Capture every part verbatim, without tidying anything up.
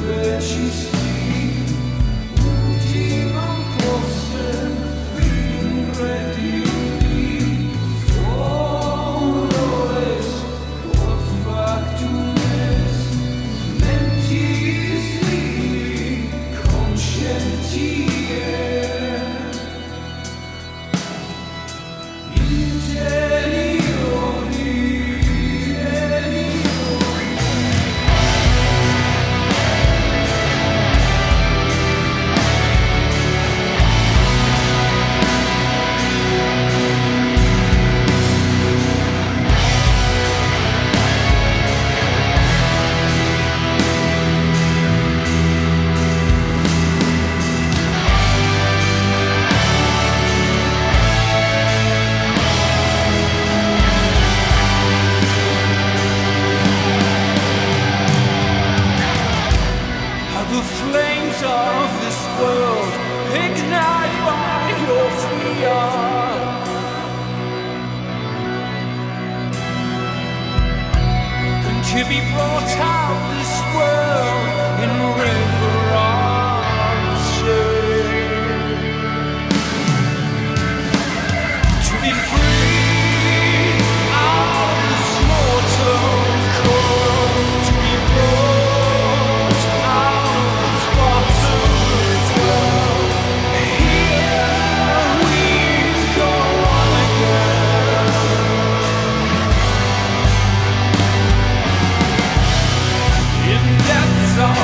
That's all.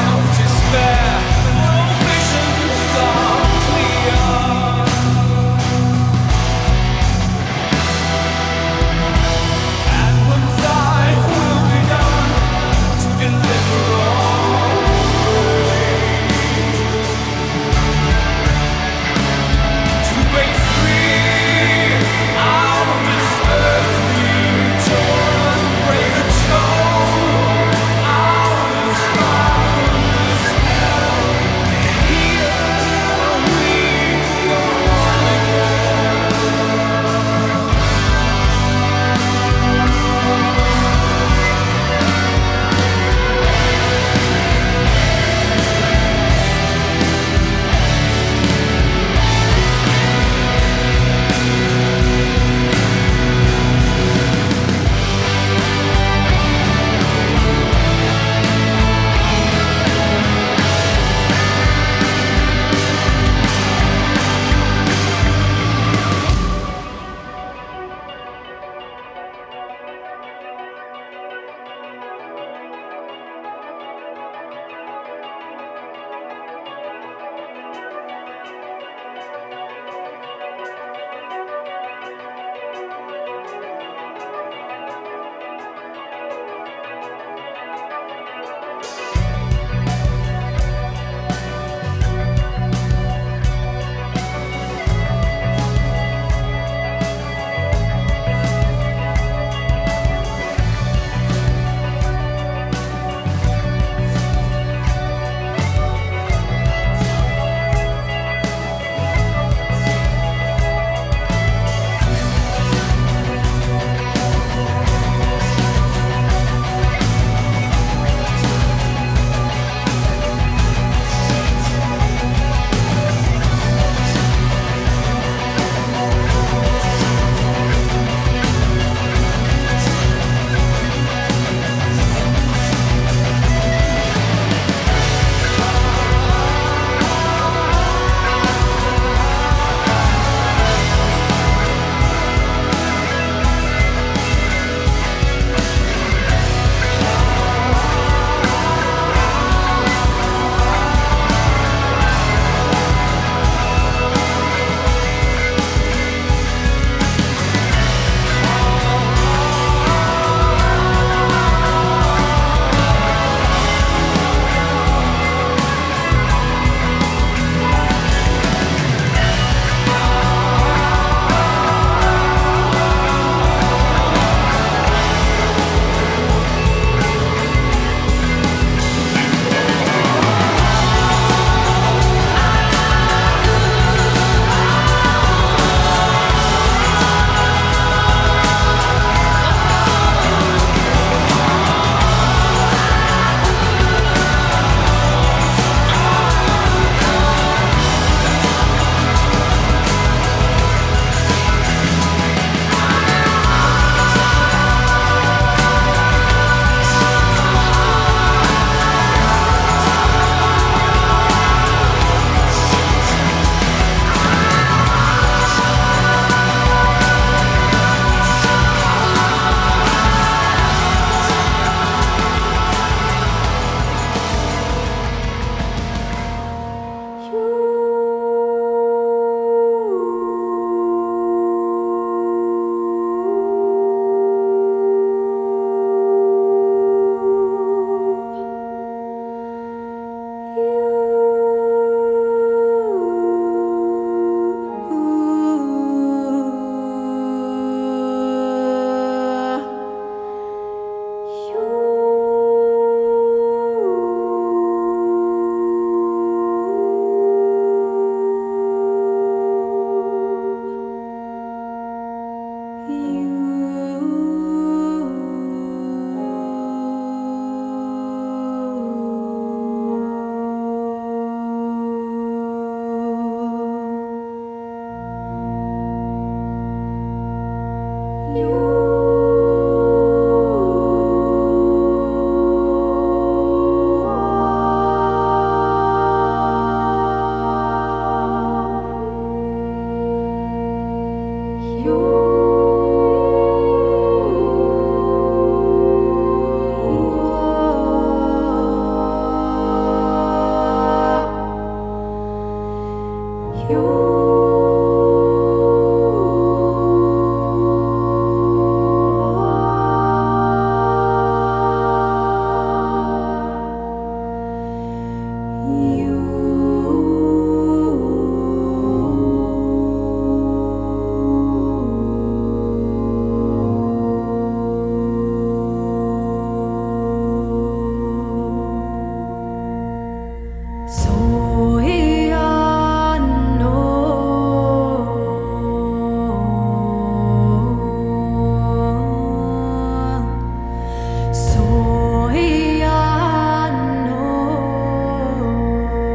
So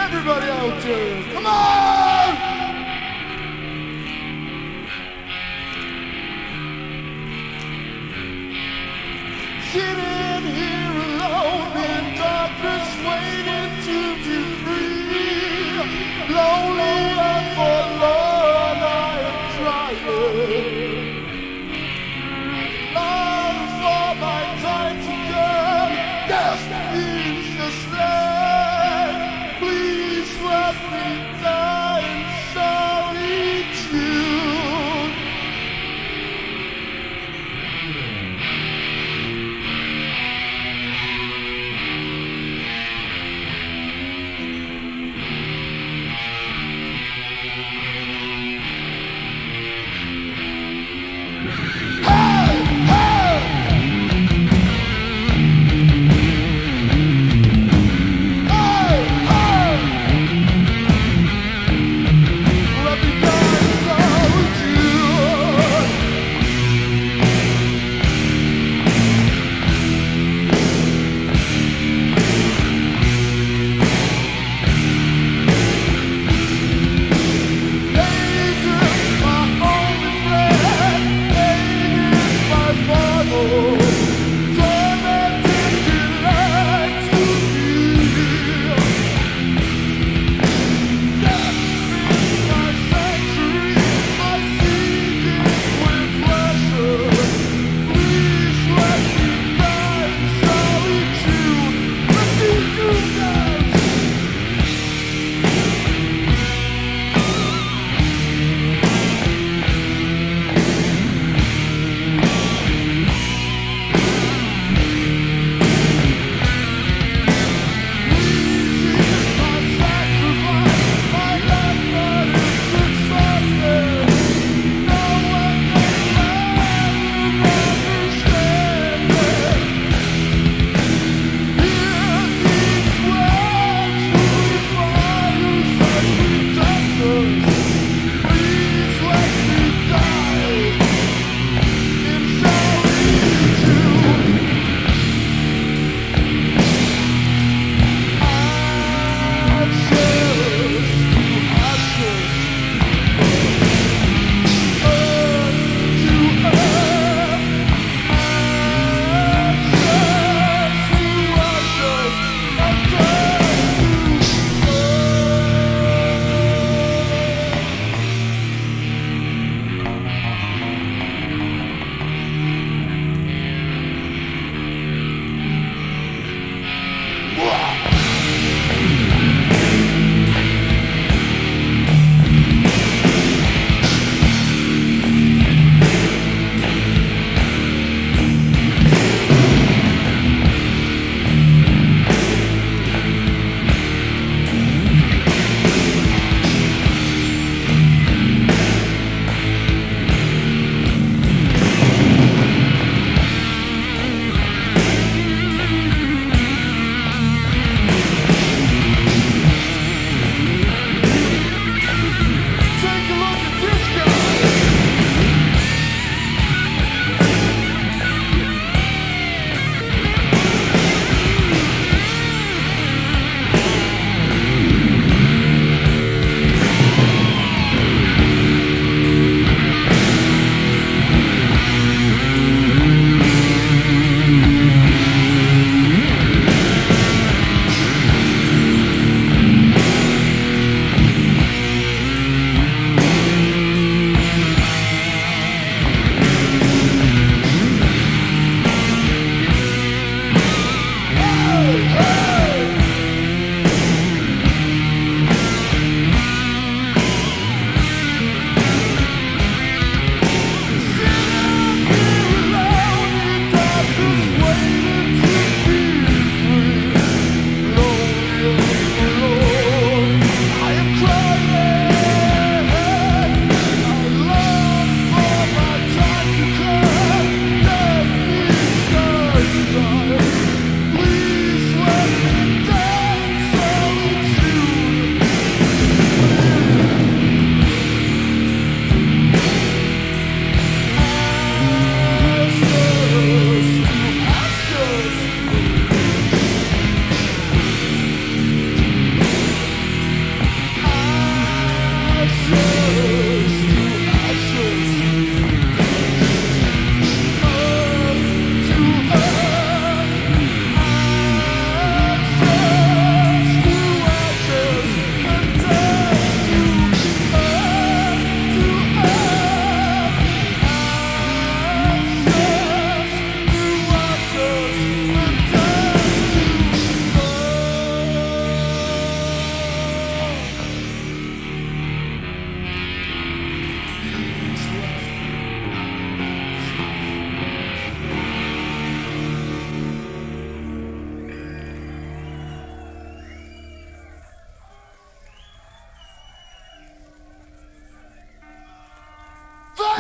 Everybody out there, come on! Sitting here alone in darkness, waiting to be free. Lonely and forlorn, I am trying. Long for my time to come. Death is the slave. Please let me down.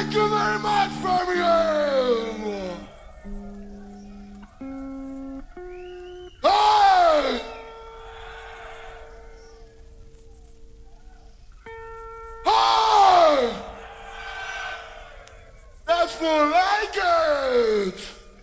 Thank you very much, Birmingham! Hey! Hey! That's more like it!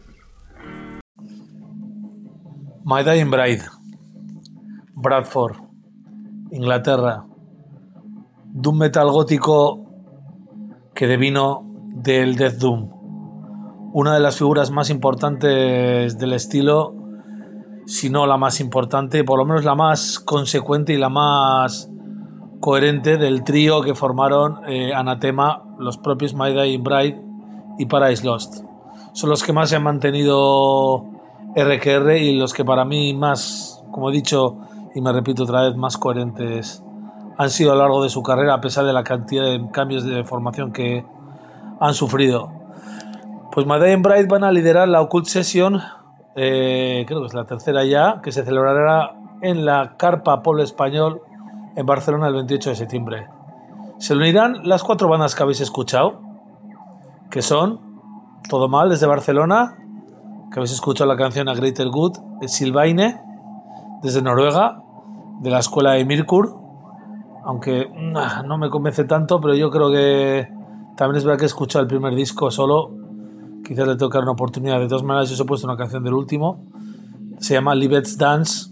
My Dying Bride, Bradford, Inglaterra. Doom metal gótico que devino del Death Doom. Una de las figuras más importantes del estilo, si no la más importante, por lo menos la más consecuente y la más coherente del trío que formaron eh, Anathema, los propios My Dying Bride y Paradise Lost. Son los que más se han mantenido R que R y los que para mí más, como he dicho y me repito otra vez, más coherentes han sido a lo largo de su carrera, a pesar de la cantidad de cambios de formación que han sufrido. Pues My Dying Bride van a liderar la Occult Session, eh, creo que es la tercera ya, que se celebrará en la Carpa Pueblo Español en Barcelona el veintiocho de septiembre. Se unirán las cuatro bandas que habéis escuchado, que son Todo Mal desde Barcelona, que habéis escuchado la canción A Greater Good, Silvaine desde Noruega, de la escuela de Mirkur, aunque no me convence tanto, pero yo creo que también es verdad que he escuchado el primer disco solo, quizás le tengo que dar una oportunidad. De todas maneras, yo os he puesto una canción del último, se llama Livet's Dance.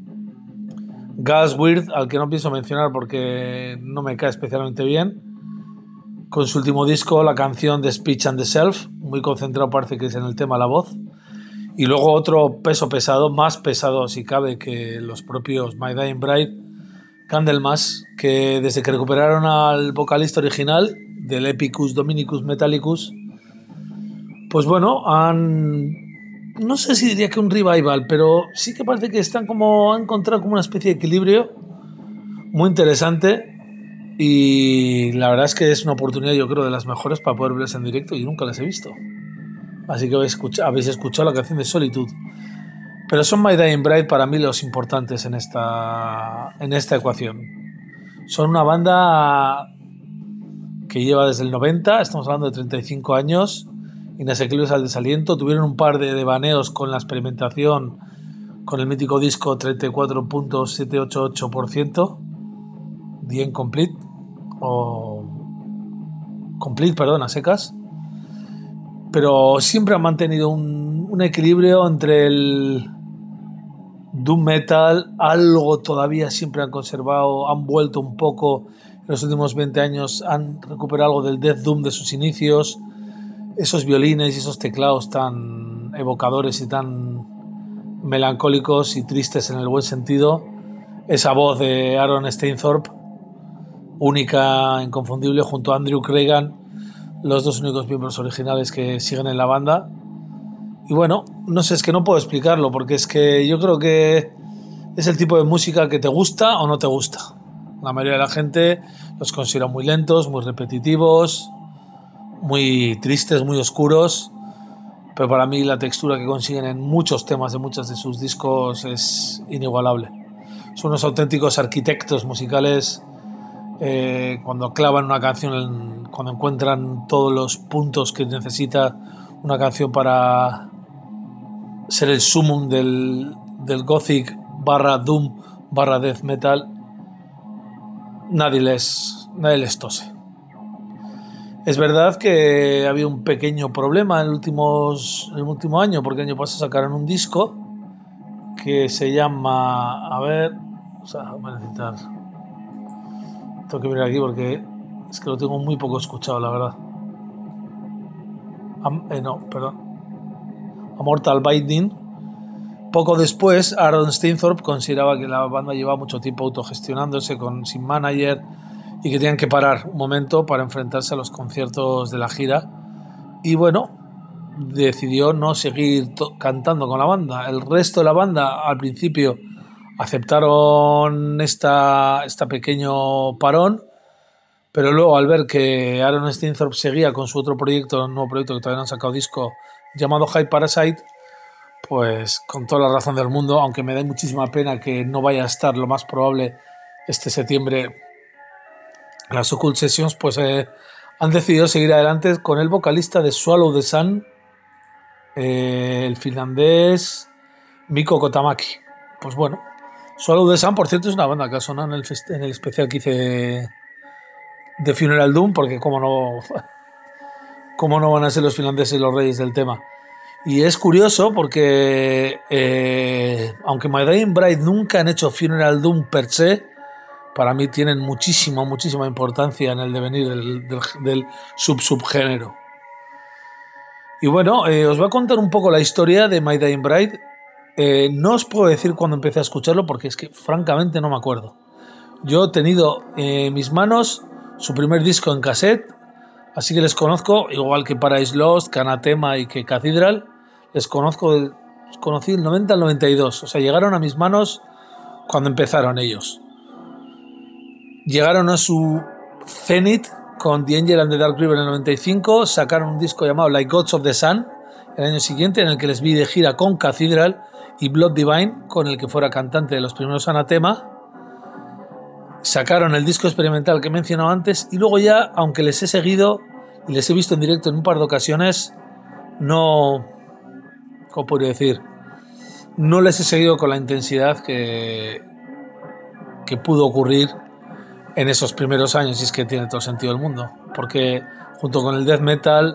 Gas Weird, al que no pienso mencionar porque no me cae especialmente bien, con su último disco, la canción The Speech and the Self, muy concentrado parece que es en el tema la voz, y luego otro peso pesado, más pesado si cabe que los propios My Dying Bride, Candlemas, que desde que recuperaron al vocalista original del Epicus Dominicus Metallicus, pues bueno, han, no sé si diría que un revival, pero sí que parece que están como, han encontrado como una especie de equilibrio muy interesante, y la verdad es que es una oportunidad, yo creo, de las mejores para poder verlas en directo, y nunca las he visto. Así que habéis escuchado, habéis escuchado la canción de Solitude. Pero son My Dying Bride para mí los importantes en esta, en esta ecuación. Son una banda que lleva desde el noventa, estamos hablando de treinta y cinco años, inasequibles al desaliento. Tuvieron un par de devaneos con la experimentación, con el mítico disco treinta y cuatro punto setecientos ochenta y ocho por ciento, The Incomplete, o Complete, perdón, a secas. Pero siempre han mantenido un, un equilibrio entre el doom metal, algo todavía siempre han conservado, han vuelto un poco en los últimos veinte años, han recuperado algo del death doom de sus inicios, esos violines y esos teclados tan evocadores y tan melancólicos y tristes en el buen sentido, esa voz de Aaron Stainthorpe, única, inconfundible, junto a Andrew Cregan, los dos únicos miembros originales que siguen en la banda. Y bueno, no sé, es que no puedo explicarlo, porque es que yo creo que es el tipo de música que te gusta o no te gusta. La mayoría de la gente los considera muy lentos, muy repetitivos, muy tristes, muy oscuros, pero para mí la textura que consiguen en muchos temas de muchos de sus discos es inigualable. Son unos auténticos arquitectos musicales. Eh, cuando clavan una canción, cuando encuentran todos los puntos que necesita una canción para ser el sumum del, del gothic barra doom barra death metal, nadie les, nadie les tose. Es verdad que había un pequeño problema en el, últimos, en el último año, porque el año pasado sacaron un disco que se llama, a ver, o sea, voy a necesitar, tengo que mirar aquí porque es que lo tengo muy poco escuchado, la verdad. Am, eh, no, perdón. A Mortal Binding. Poco después, Aaron Stainthorpe consideraba que la banda llevaba mucho tiempo autogestionándose con, sin manager, y que tenían que parar un momento para enfrentarse a los conciertos de la gira. Y bueno, decidió no seguir to- cantando con la banda. El resto de la banda, al principio, aceptaron esta, esta pequeño parón, pero luego, al ver que Aaron Stainthorpe seguía con su otro proyecto, un nuevo proyecto que todavía no han sacado disco, llamado High Parasite, pues con toda la razón del mundo, aunque me da muchísima pena que no vaya a estar, lo más probable, este septiembre en las Occult Sessions, pues eh, han decidido seguir adelante con el vocalista de Swallow the Sun, eh, el finlandés Mikko Kotamaki. Pues bueno, Swallow the Sun, por cierto, es una banda que ha sonado en el, fest- en el especial que hice de, de Funeral Doom, porque cómo no, cómo no van a ser los finlandeses los reyes del tema. Y es curioso porque, eh, aunque My Dying Bride nunca han hecho Funeral Doom per se, para mí tienen muchísima, muchísima importancia en el devenir del, del, del sub-subgénero. Y bueno, eh, os voy a contar un poco la historia de My Dying Bride. Eh, no os puedo decir cuándo empecé a escucharlo porque es que francamente no me acuerdo. Yo he tenido en mis manos su primer disco en cassette, así que les conozco, igual que Paradise Lost, que Anathema y que Cathedral, les conozco, les conocí del noventa al noventa y dos, o sea, llegaron a mis manos cuando empezaron ellos. Llegaron a su cenit con The Angel and the Dark River en el noventa y cinco, sacaron un disco llamado Like Gods of the Sun el año siguiente, en el que les vi de gira con Cathedral y Blood Divine, con el que fuera cantante de los primeros Anathema. Sacaron el disco experimental que he mencionado antes y luego ya, aunque les he seguido y les he visto en directo en un par de ocasiones, no, ¿cómo podría decir? No les he seguido con la intensidad que, que pudo ocurrir en esos primeros años, y es que tiene todo el sentido del mundo, porque junto con el death metal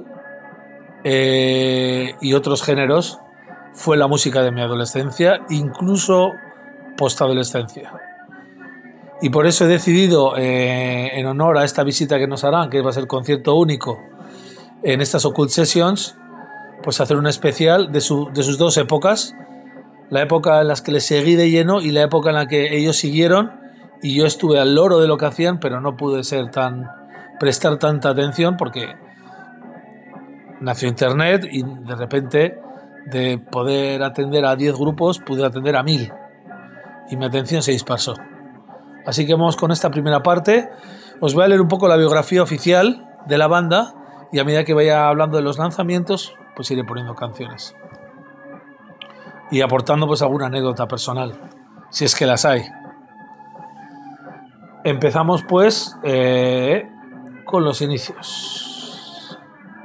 eh, y otros géneros fue la música de mi adolescencia, incluso postadolescencia. Y por eso he decidido, eh, en honor a esta visita que nos harán, que va a ser concierto único en estas Occult Sessions, pues hacer un especial de, su, de sus dos épocas, la época en la que les seguí de lleno y la época en la que ellos siguieron y yo estuve al loro de lo que hacían, pero no pude ser tan, prestar tanta atención porque nació Internet y de repente de poder atender a diez grupos pude atender a mil y mi atención se dispersó. Así que vamos con esta primera parte. Os voy a leer un poco la biografía oficial de la banda y a medida que vaya hablando de los lanzamientos, pues iré poniendo canciones y aportando pues alguna anécdota personal, si es que las hay. Empezamos pues eh, con los inicios.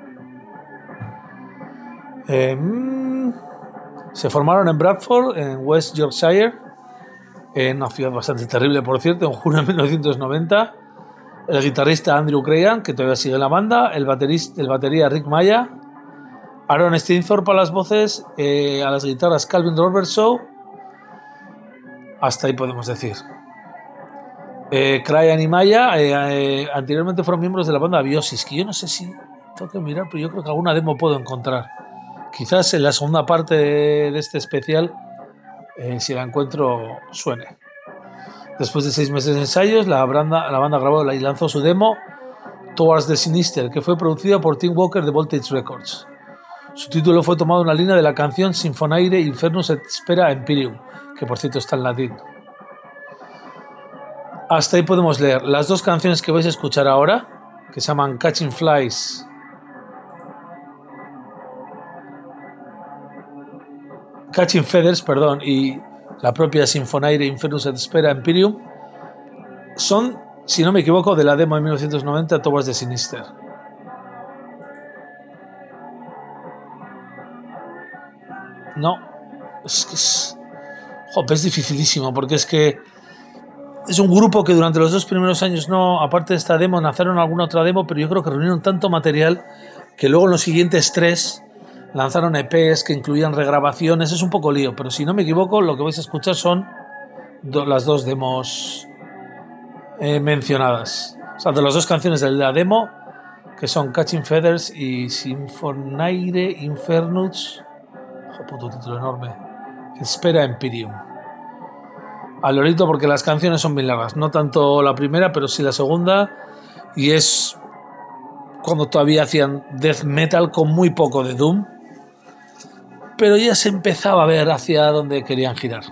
Eh, se formaron en Bradford, en West Yorkshire, en una ciudad bastante terrible, por cierto, en junio de mil novecientos noventa. El guitarrista Andrew Crayan, que todavía sigue en la banda, el, baterista, el batería Rick Maya, Aaron Steinthorpe a las voces, eh, a las guitarras Calvin Robertson. Hasta ahí podemos decir. Eh, Crayan y Maya eh, eh, anteriormente fueron miembros de la banda Biosis, que yo no sé si tengo que mirar, pero yo creo que alguna demo puedo encontrar. Quizás en la segunda parte de, de este especial, eh, si la encuentro, suene. Después de seis meses de ensayos, la banda, la banda grabó y lanzó su demo Towards the Sinister, que fue producida por Tim Walker de Voltage Records. Su título fue tomado de una línea de la canción Sinfonaire Infernus et Spera Imperium, que por cierto está en latín. Hasta ahí podemos leer. Las dos canciones que vais a escuchar ahora, que se llaman Catching Flies Catching Feathers, perdón, y la propia Sinfonaire Infernus et Spera Imperium, son, si no me equivoco, de la demo de mil novecientos noventa Towards the Sinister. No, es que es, joder, es dificilísimo, porque es que es un grupo que durante los dos primeros años, no, aparte de esta demo, lanzaron alguna otra demo, pero yo creo que reunieron tanto material que luego en los siguientes tres lanzaron E Pes que incluían regrabaciones. Es un poco lío, pero si no me equivoco, lo que vais a escuchar son do, las dos demos eh, mencionadas. O sea, de las dos canciones de la demo, que son Catching Feathers y Sinfonaire Infernus. Oh, puto título enorme. Spera Imperium. Al lorito, porque las canciones son bien largas. No tanto la primera, pero sí la segunda. Y es cuando todavía hacían death metal con muy poco de doom. Pero ya se empezaba a ver hacia dónde querían girar.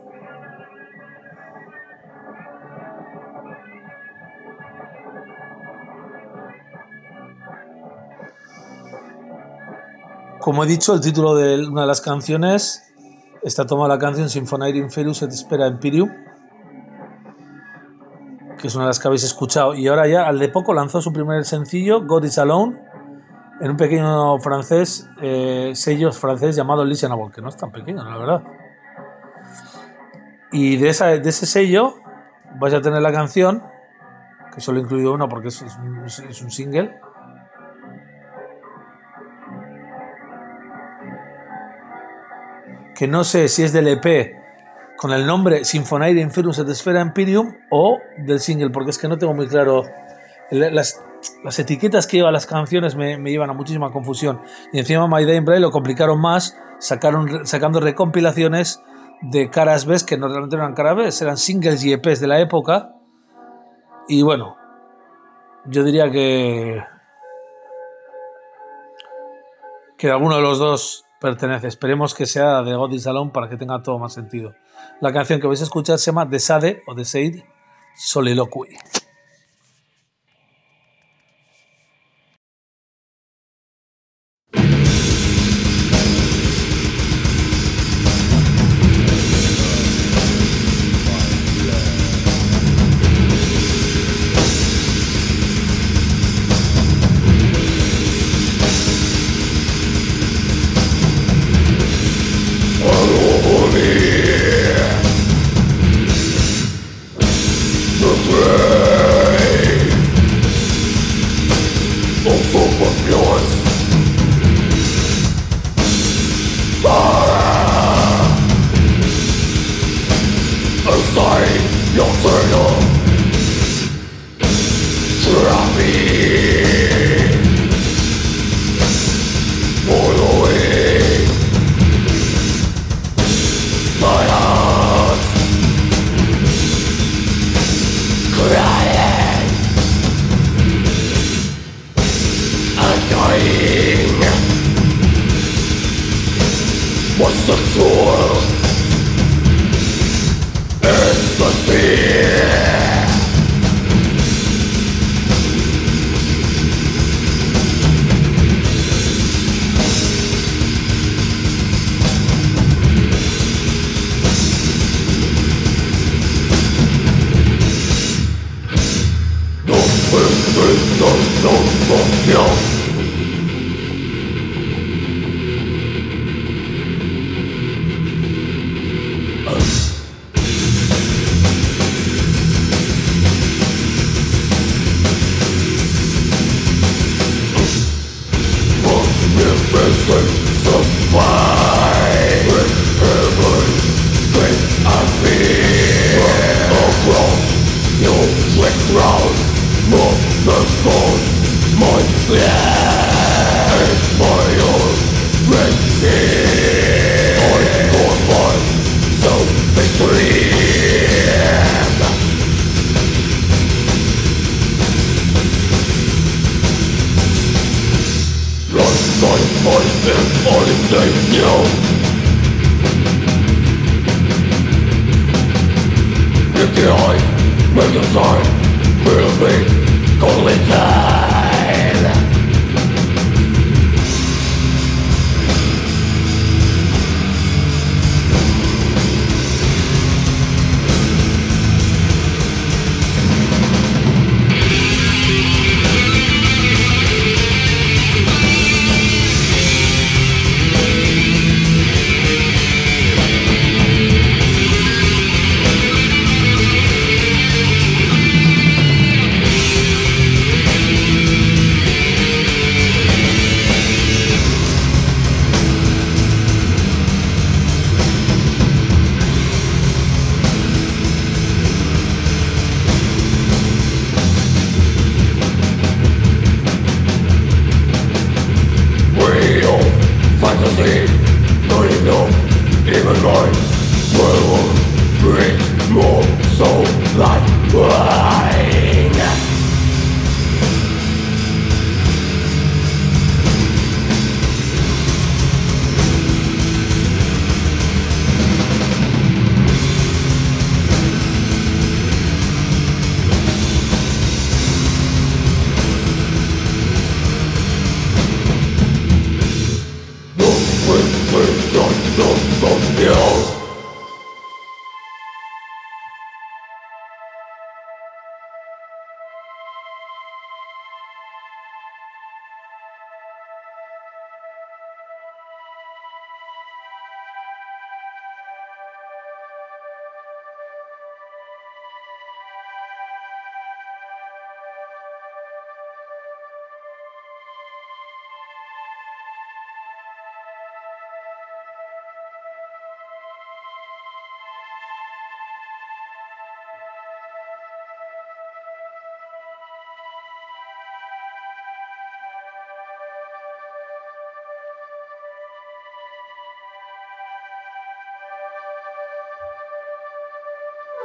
Como he dicho, el título de una de las canciones está tomada la canción Symphonaire Inferius et Spera Imperium, que es una de las que habéis escuchado, y ahora ya al de poco lanzó su primer sencillo, God is Alone, en un pequeño francés, eh, sello francés llamado Listenable, que no es tan pequeño, la verdad. Y de, esa, de ese sello vais a tener la canción, que solo he incluido una porque es, es, un, es un single, que no sé si es del E P con el nombre Symphonaire Inferius et Spera Imperium o del single, porque es que no tengo muy claro. Las, las etiquetas que llevan las canciones me, me llevan a muchísima confusión. Y encima My Dying Bride lo complicaron más, sacaron, sacando recompilaciones de caras B, que no realmente eran caras B, eran singles y E Pes de la época. Y bueno, yo diría que que alguno de los dos pertenece. Esperemos que sea de God is Alone para que tenga todo más sentido. La canción que vais a escuchar se llama The Sade o The Sade Soliloquy.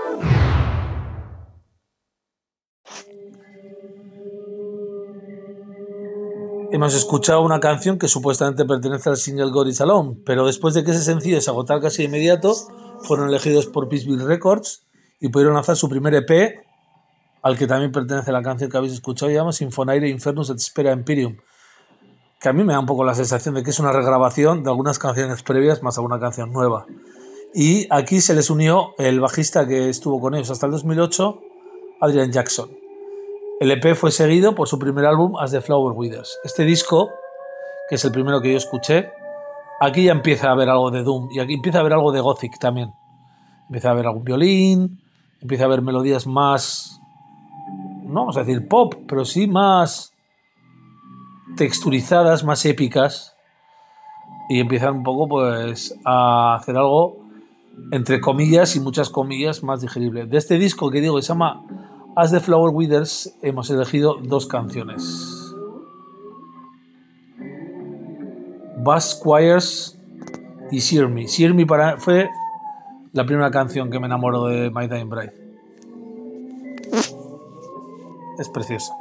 Hemos escuchado una canción que supuestamente pertenece al single God Is Alone, pero después de que ese sencillo se agotara casi de inmediato, fueron elegidos por Peaceville Records y pudieron lanzar su primer E P, al que también pertenece la canción que habéis escuchado, llama Sinfonaire Infernus et Spera Imperium, que a mí me da un poco la sensación de que es una regrabación de algunas canciones previas más alguna canción nueva. Y aquí se les unió el bajista que estuvo con ellos hasta el dos mil ocho, Adrian Jackson. El E P fue seguido por su primer álbum, As the Flower Withers. Este disco, que es el primero que yo escuché, aquí ya empieza a haber algo de Doom y aquí empieza a haber algo de Gothic también. Empieza a haber algún violín, empieza a haber melodías más, no vamos a decir pop, pero sí más texturizadas, más épicas, y empiezan un poco pues a hacer algo entre comillas y muchas comillas más digerible. De este disco que digo que se llama As the Flower Withers hemos elegido dos canciones: Bass Choirs y Sear Me. Sear Me para, fue la primera canción que me enamoró de My Dying Bride. Es preciosa.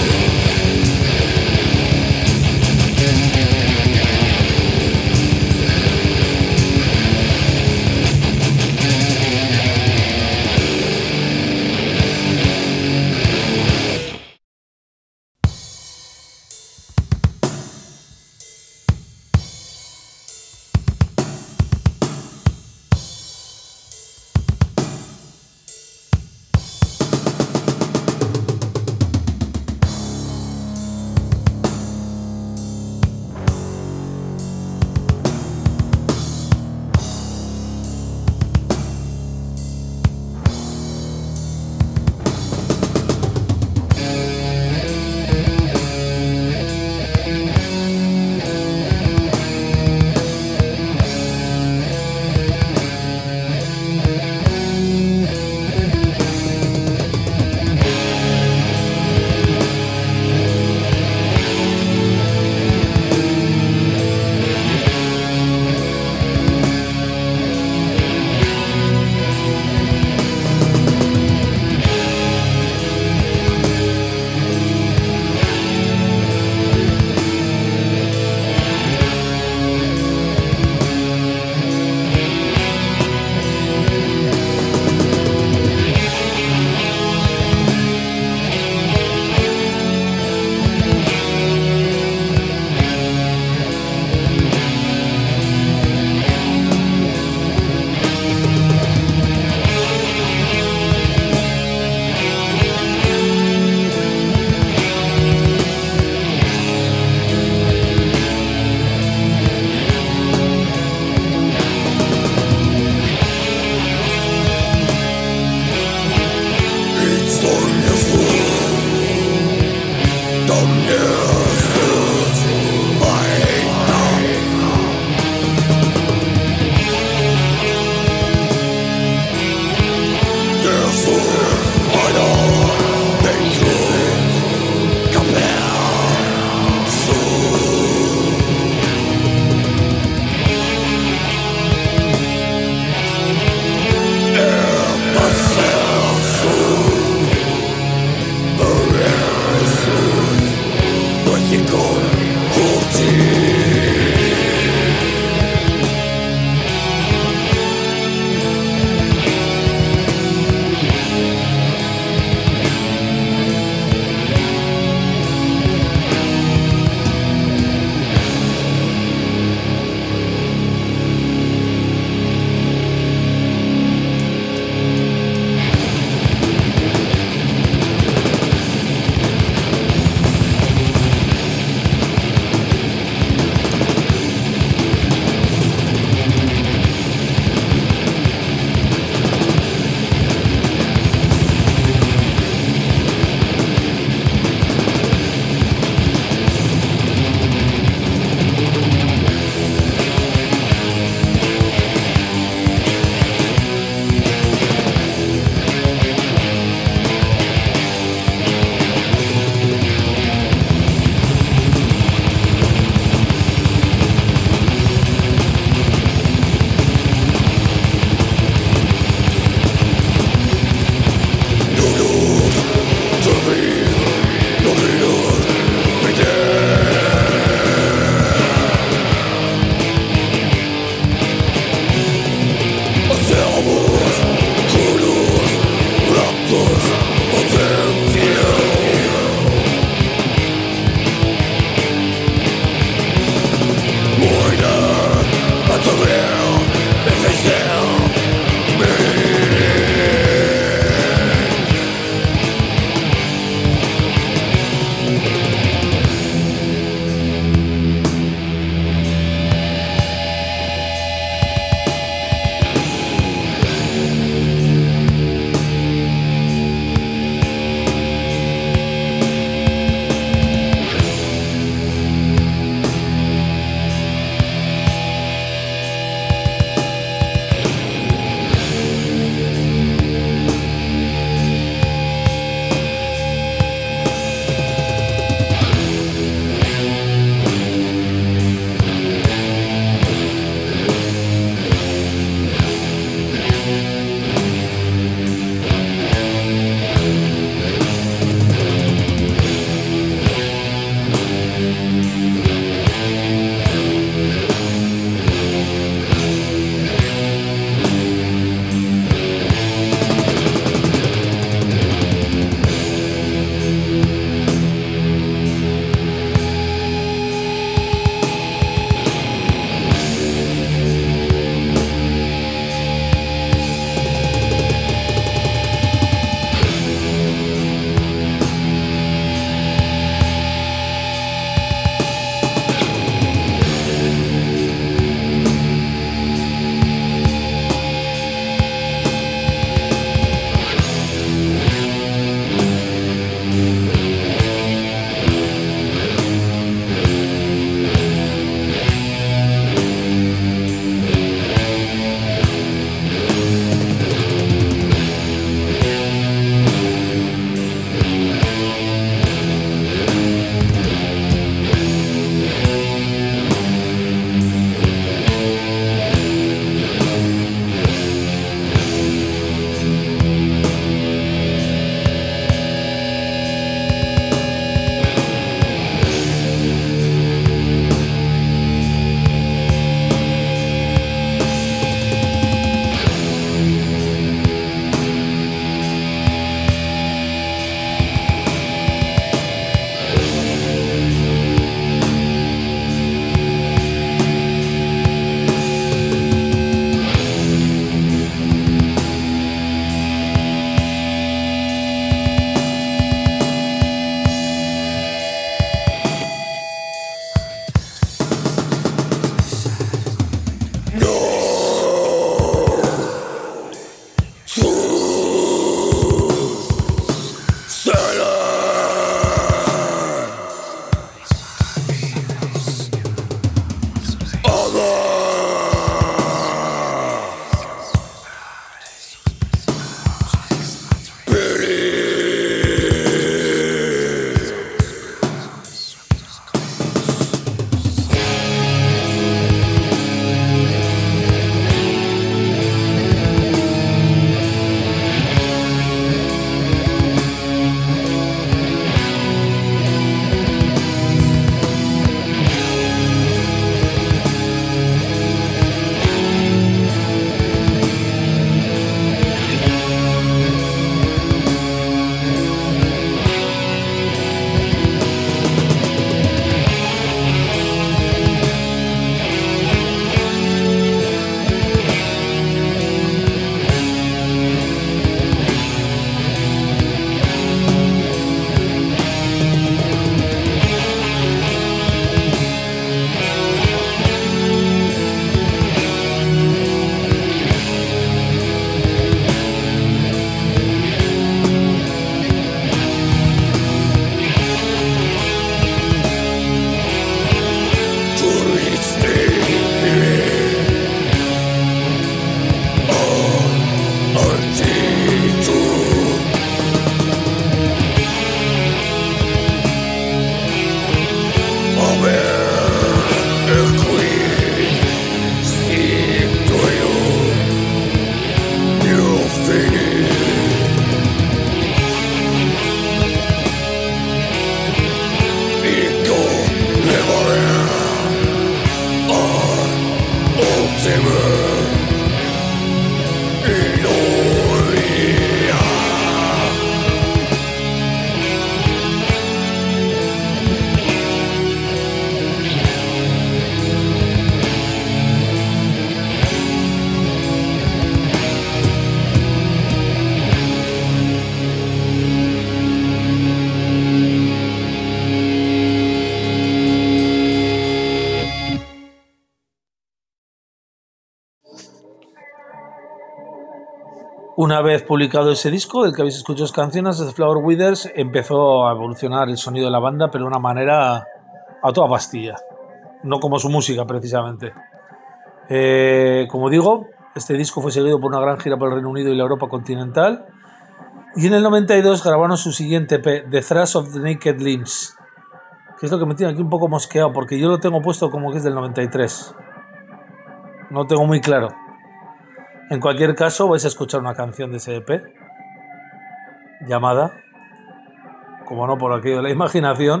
Una vez publicado ese disco, del que habéis escuchado canciones, The Flower Withers, empezó a evolucionar el sonido de la banda, pero de una manera a toda pastilla, no como su música precisamente. Eh, como digo, este disco fue seguido por una gran gira por el Reino Unido y la Europa continental, y en el noventa y dos grabaron su siguiente E P, The Thrash of the Naked Limbs, que es lo que me tiene aquí un poco mosqueado, porque yo lo tengo puesto como que es del noventa y tres. No lo tengo muy claro. En cualquier caso, vais a escuchar una canción de ese E P llamada, como no por aquello de la imaginación,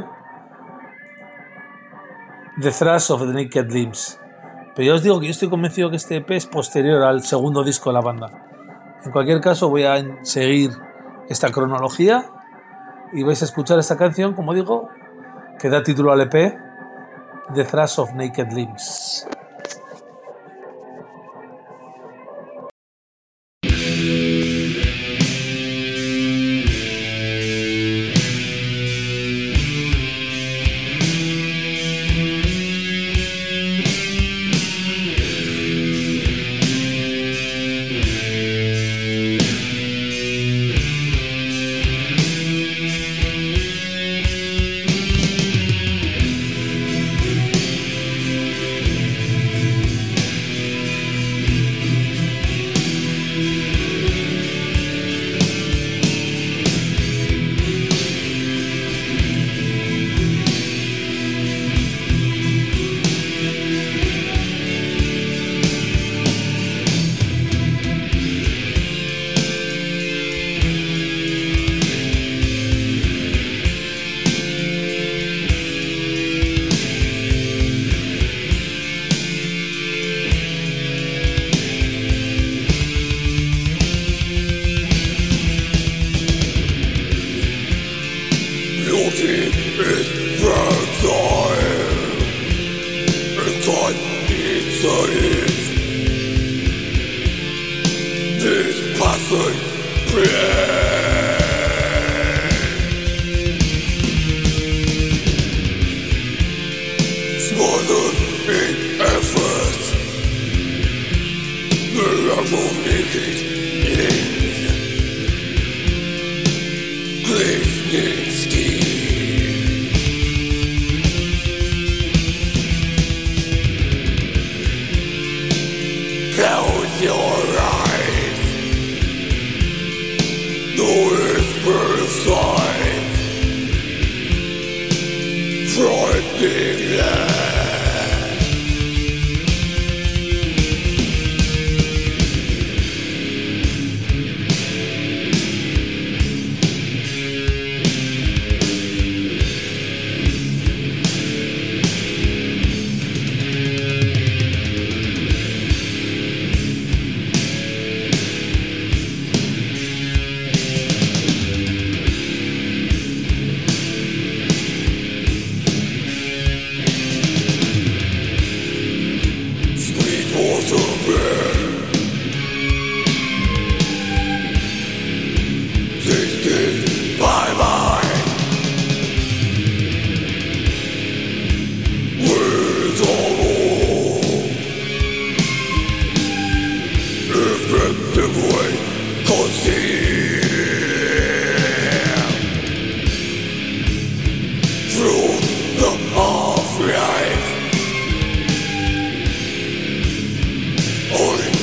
The Thrash of the Naked Limbs. Pero yo os digo que yo estoy convencido que este E P es posterior al segundo disco de la banda. En cualquier caso, voy a seguir esta cronología y vais a escuchar esta canción, como digo, que da título al E P, The Thrash of Naked Limbs. Only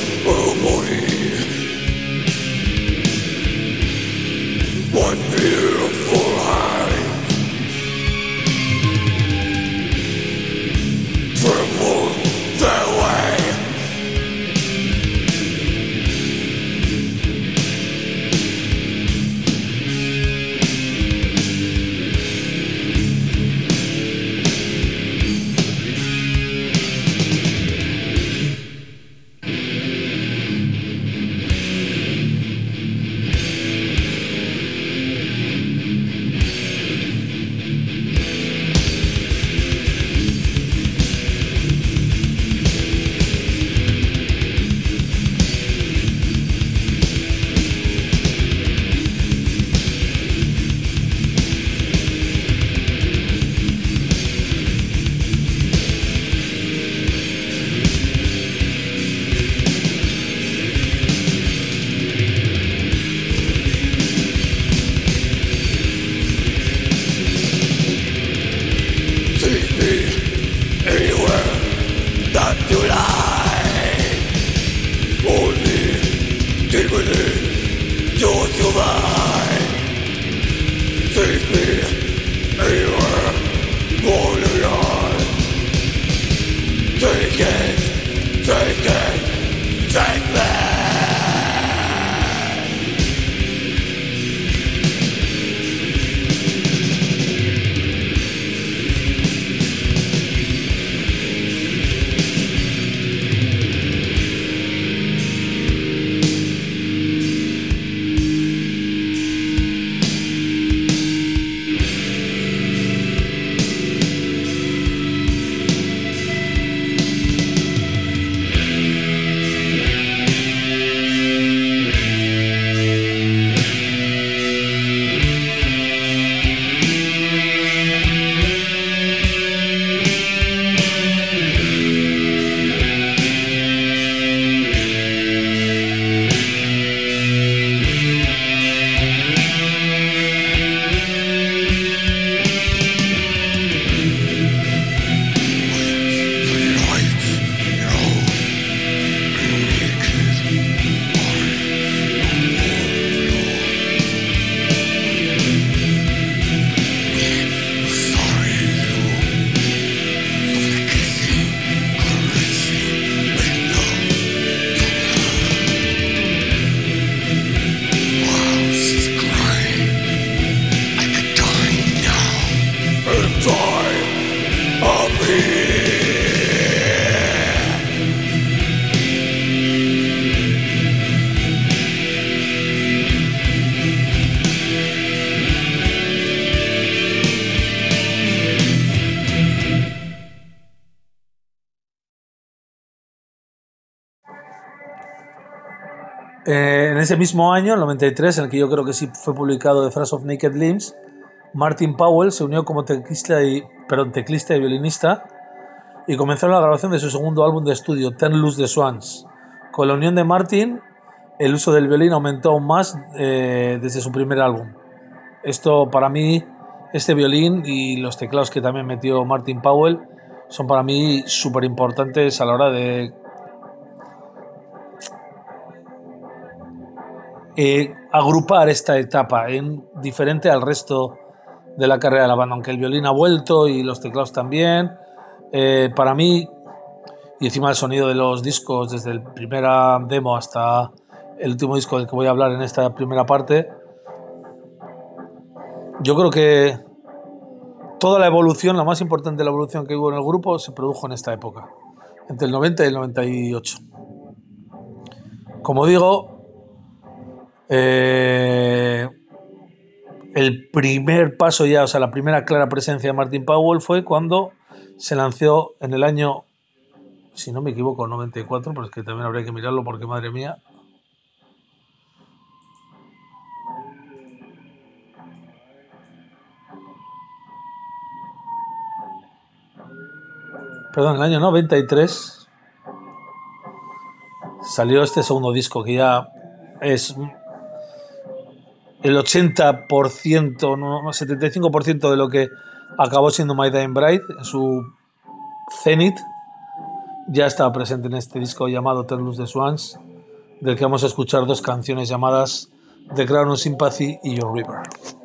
Eh, en ese mismo año, el noventa y tres, en el que yo creo que sí fue publicado The Phrase of Naked Limbs, Martin Powell se unió como teclista y, perdón, teclista y violinista y comenzó la grabación de su segundo álbum de estudio, Turn Loose the Swans. Con la unión de Martin, el uso del violín aumentó aún más eh, desde su primer álbum. Esto, para mí, este violín y los teclados que también metió Martin Powell son para mí súper importantes a la hora de eh, agrupar esta etapa en diferente al resto de la carrera de la banda, aunque el violín ha vuelto y los teclados también. Eh, para mí, y encima el sonido de los discos desde el primer demo hasta el último disco del que voy a hablar en esta primera parte, yo creo que toda la evolución, la más importante de la evolución que hubo en el grupo, se produjo en esta época, entre el noventa y el noventa y ocho. Como digo, eh, el primer paso ya, o sea, la primera clara presencia de Martin Powell fue cuando se lanzó en el año, si no me equivoco, noventa y cuatro, pero es que también habría que mirarlo porque, madre mía, perdón, en el año noventa y tres salió este segundo disco que ya es el ochenta por ciento, no, setenta y cinco por ciento de lo que acabó siendo My Dying Bride en su cenit. Ya estaba presente en este disco llamado Turn Loose the Swans, del que vamos a escuchar dos canciones llamadas The Crown of Sympathy y Your River.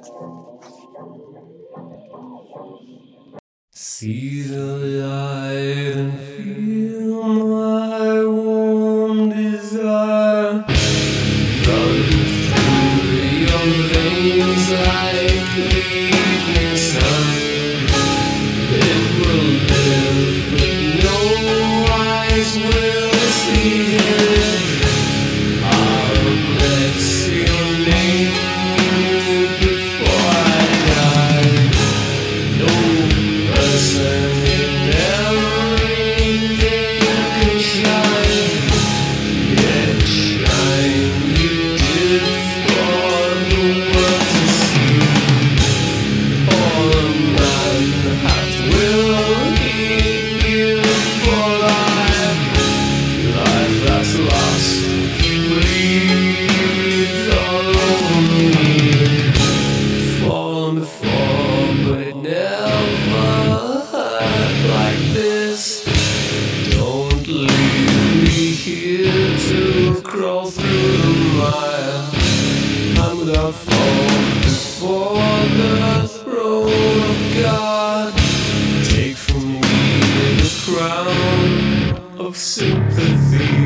See the light and feel my warm desire run through your veins like the evening sun. It will live, but no eyes will see it. I'll bless your name before I die. No person in every crawl through the mire. I'm without fault before the throne of God. Take from me the crown of sympathy.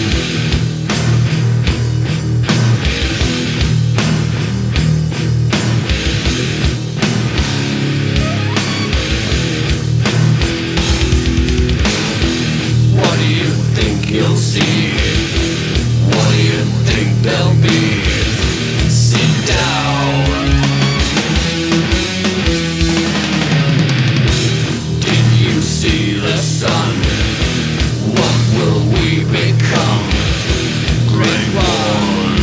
You'll see. What do you think they'll be? Sit down. Did you see the sun? What will we become? Great ones.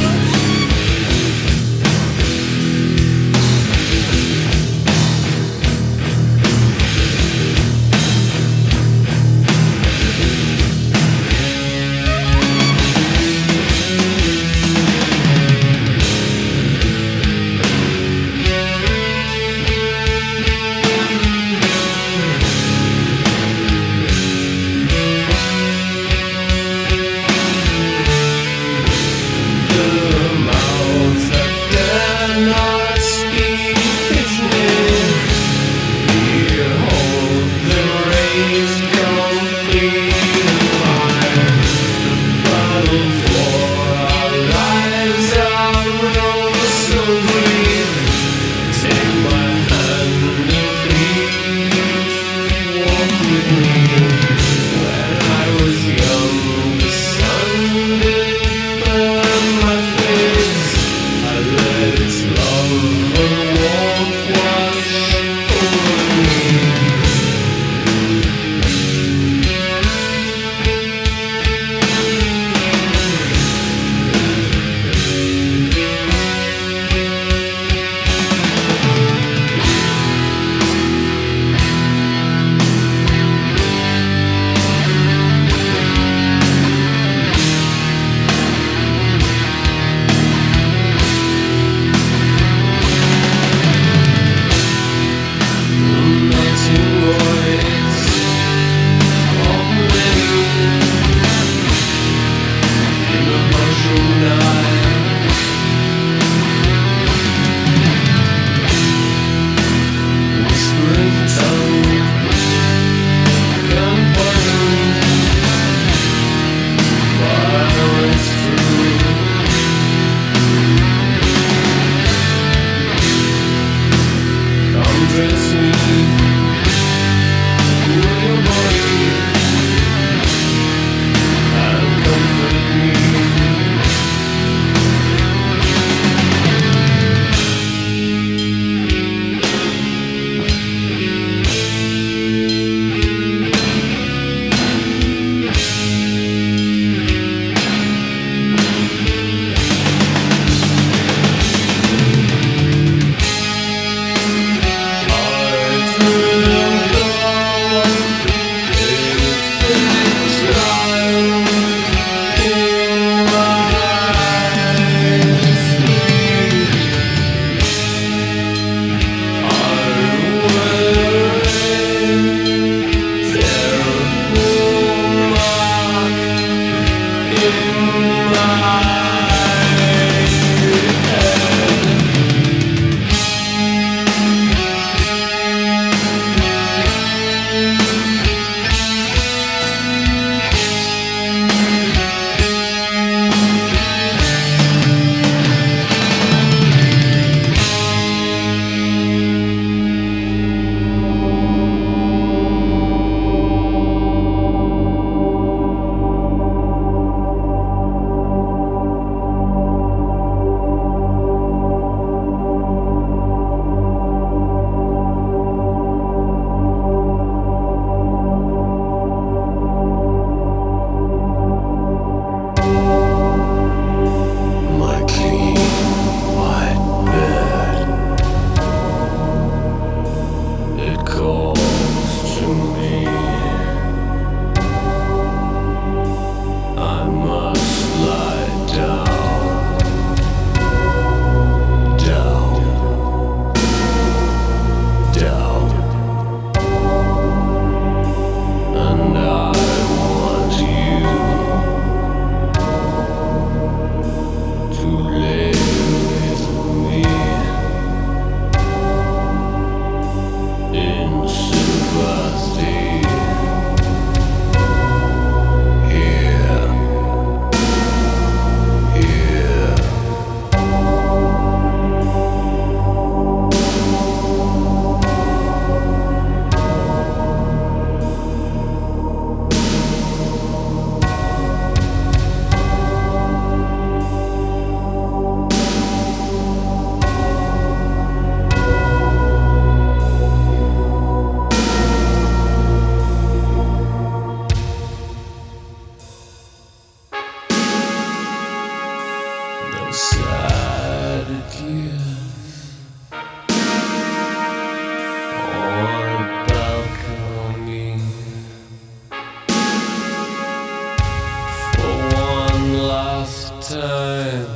time.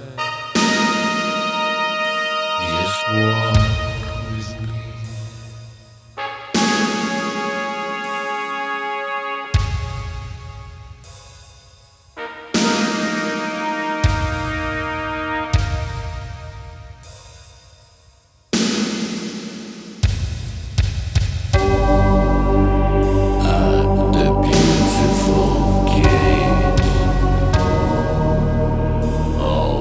Just walk with me. The beautiful gates. Oh.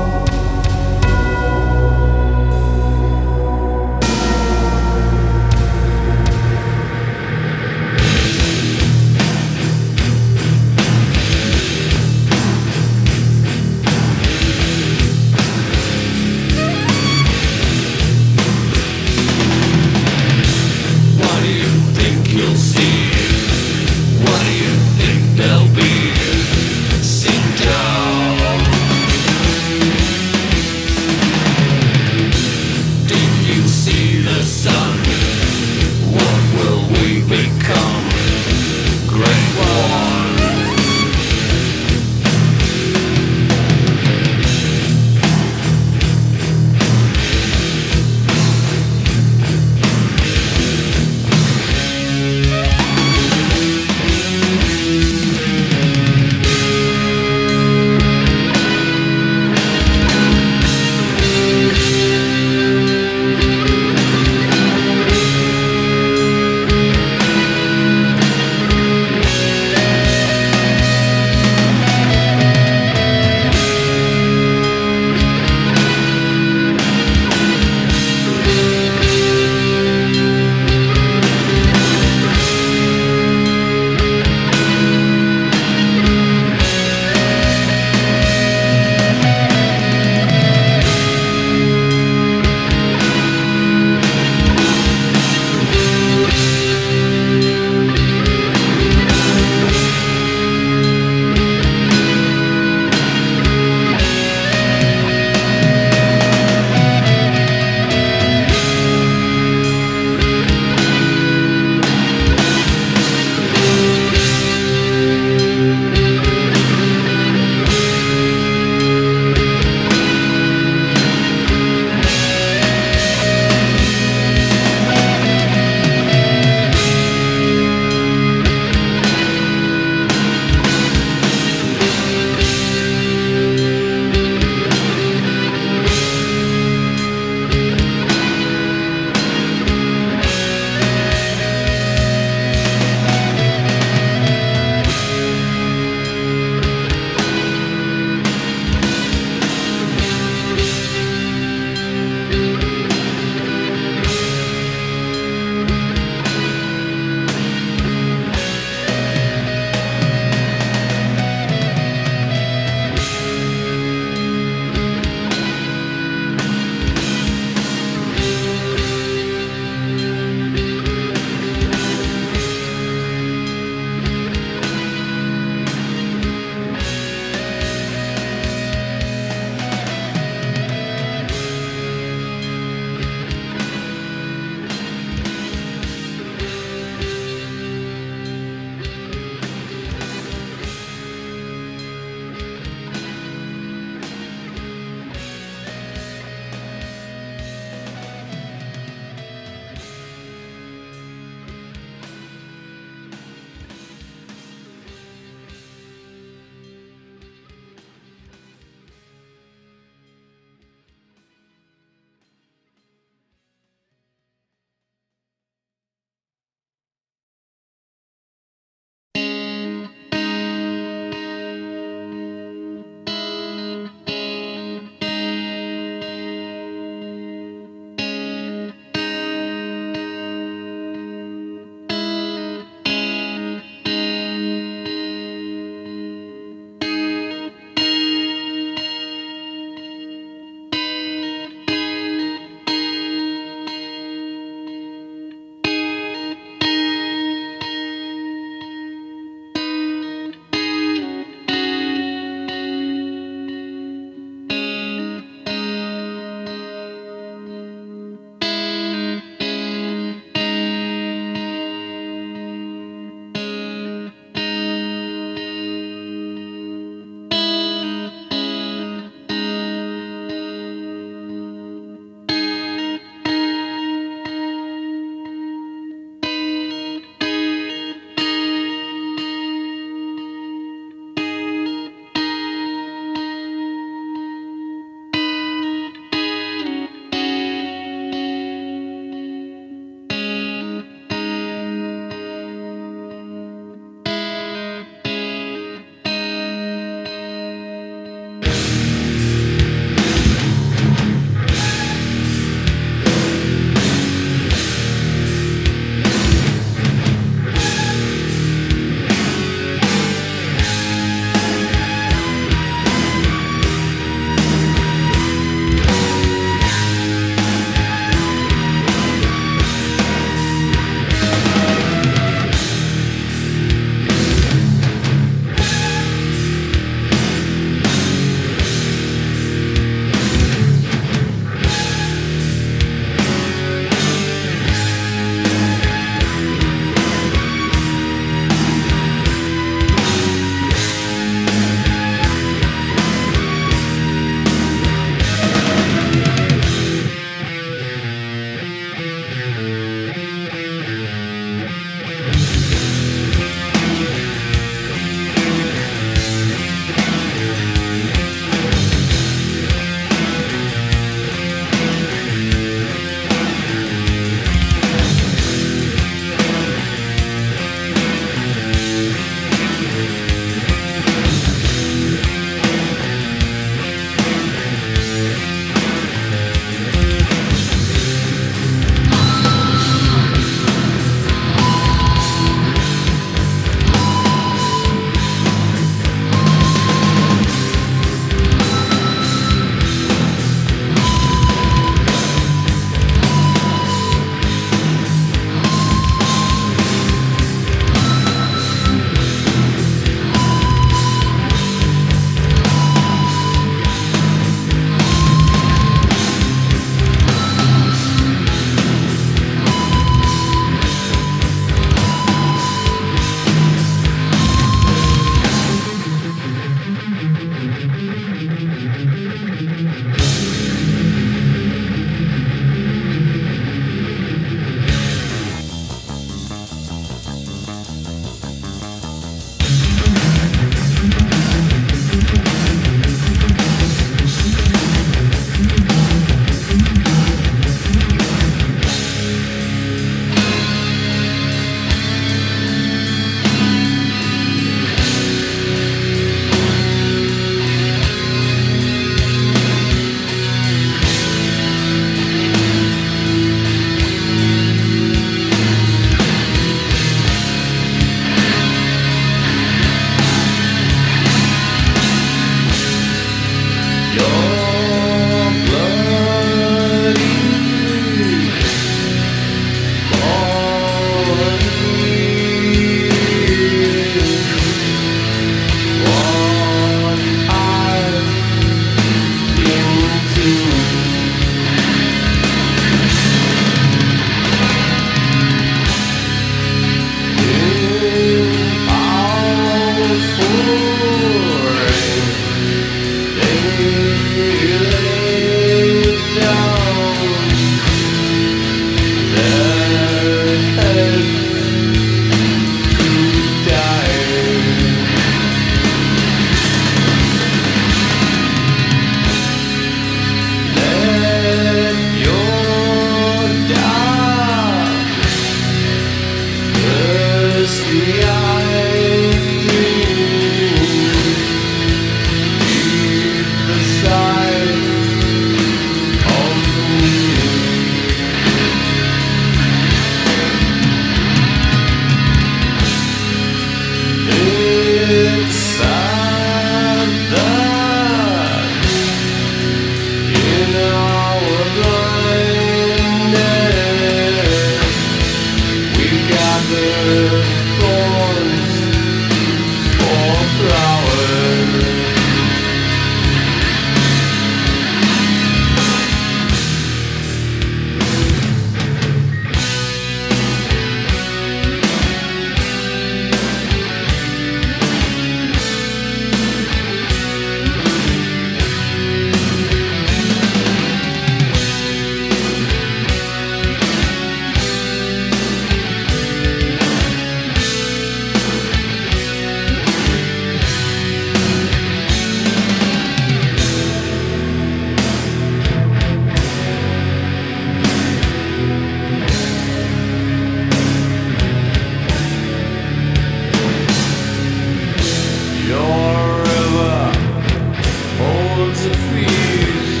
a feast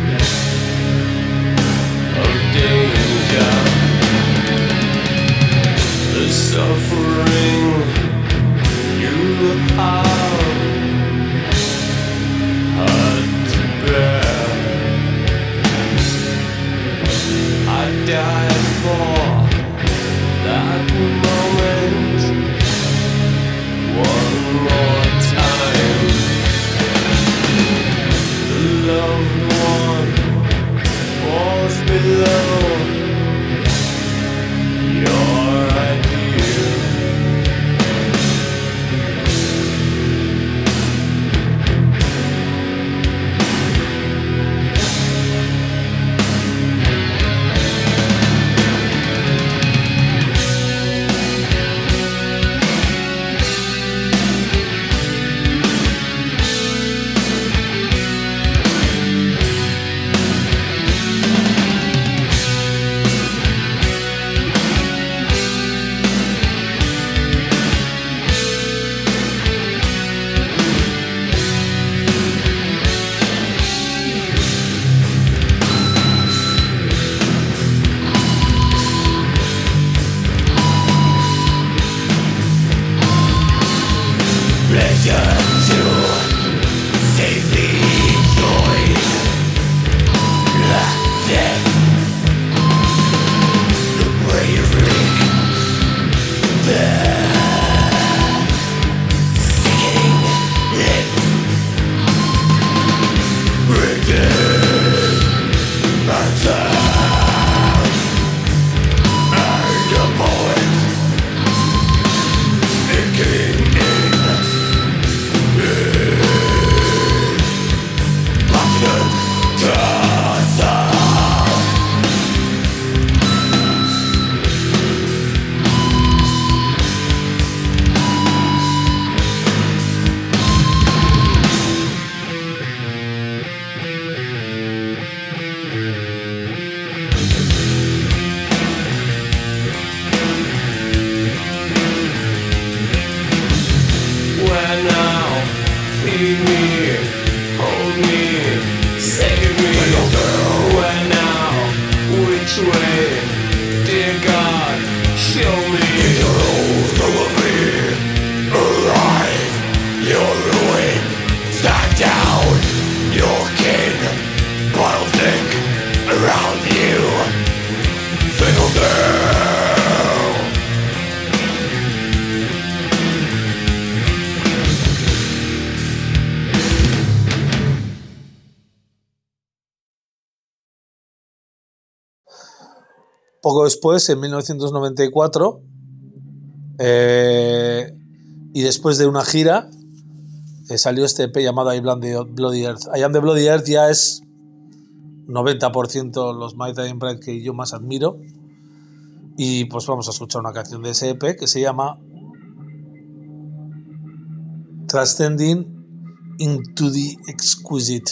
of danger. The suffering you have had to bear. I died for that moment one more time. The loved one falls below your ideal. Pleasure to safely enjoy death. The bravery, the sickening lips, written matter, and a poet thinking in passionate dancer. Where now? Feed me, hold me, save me. Where now? Which way? Dear God, show me. Arrive, your ruin, stand down, your kin, bottle think around you. Single down. Poco después, en mil novecientos noventa y cuatro, eh, y después de una gira, eh, salió este E P llamado I Am the Bloody Earth. I Am the Bloody Earth ya es noventa por ciento los My Dying Bride que yo más admiro. Y pues vamos a escuchar una canción de ese E P que se llama Transcending into the Exquisite.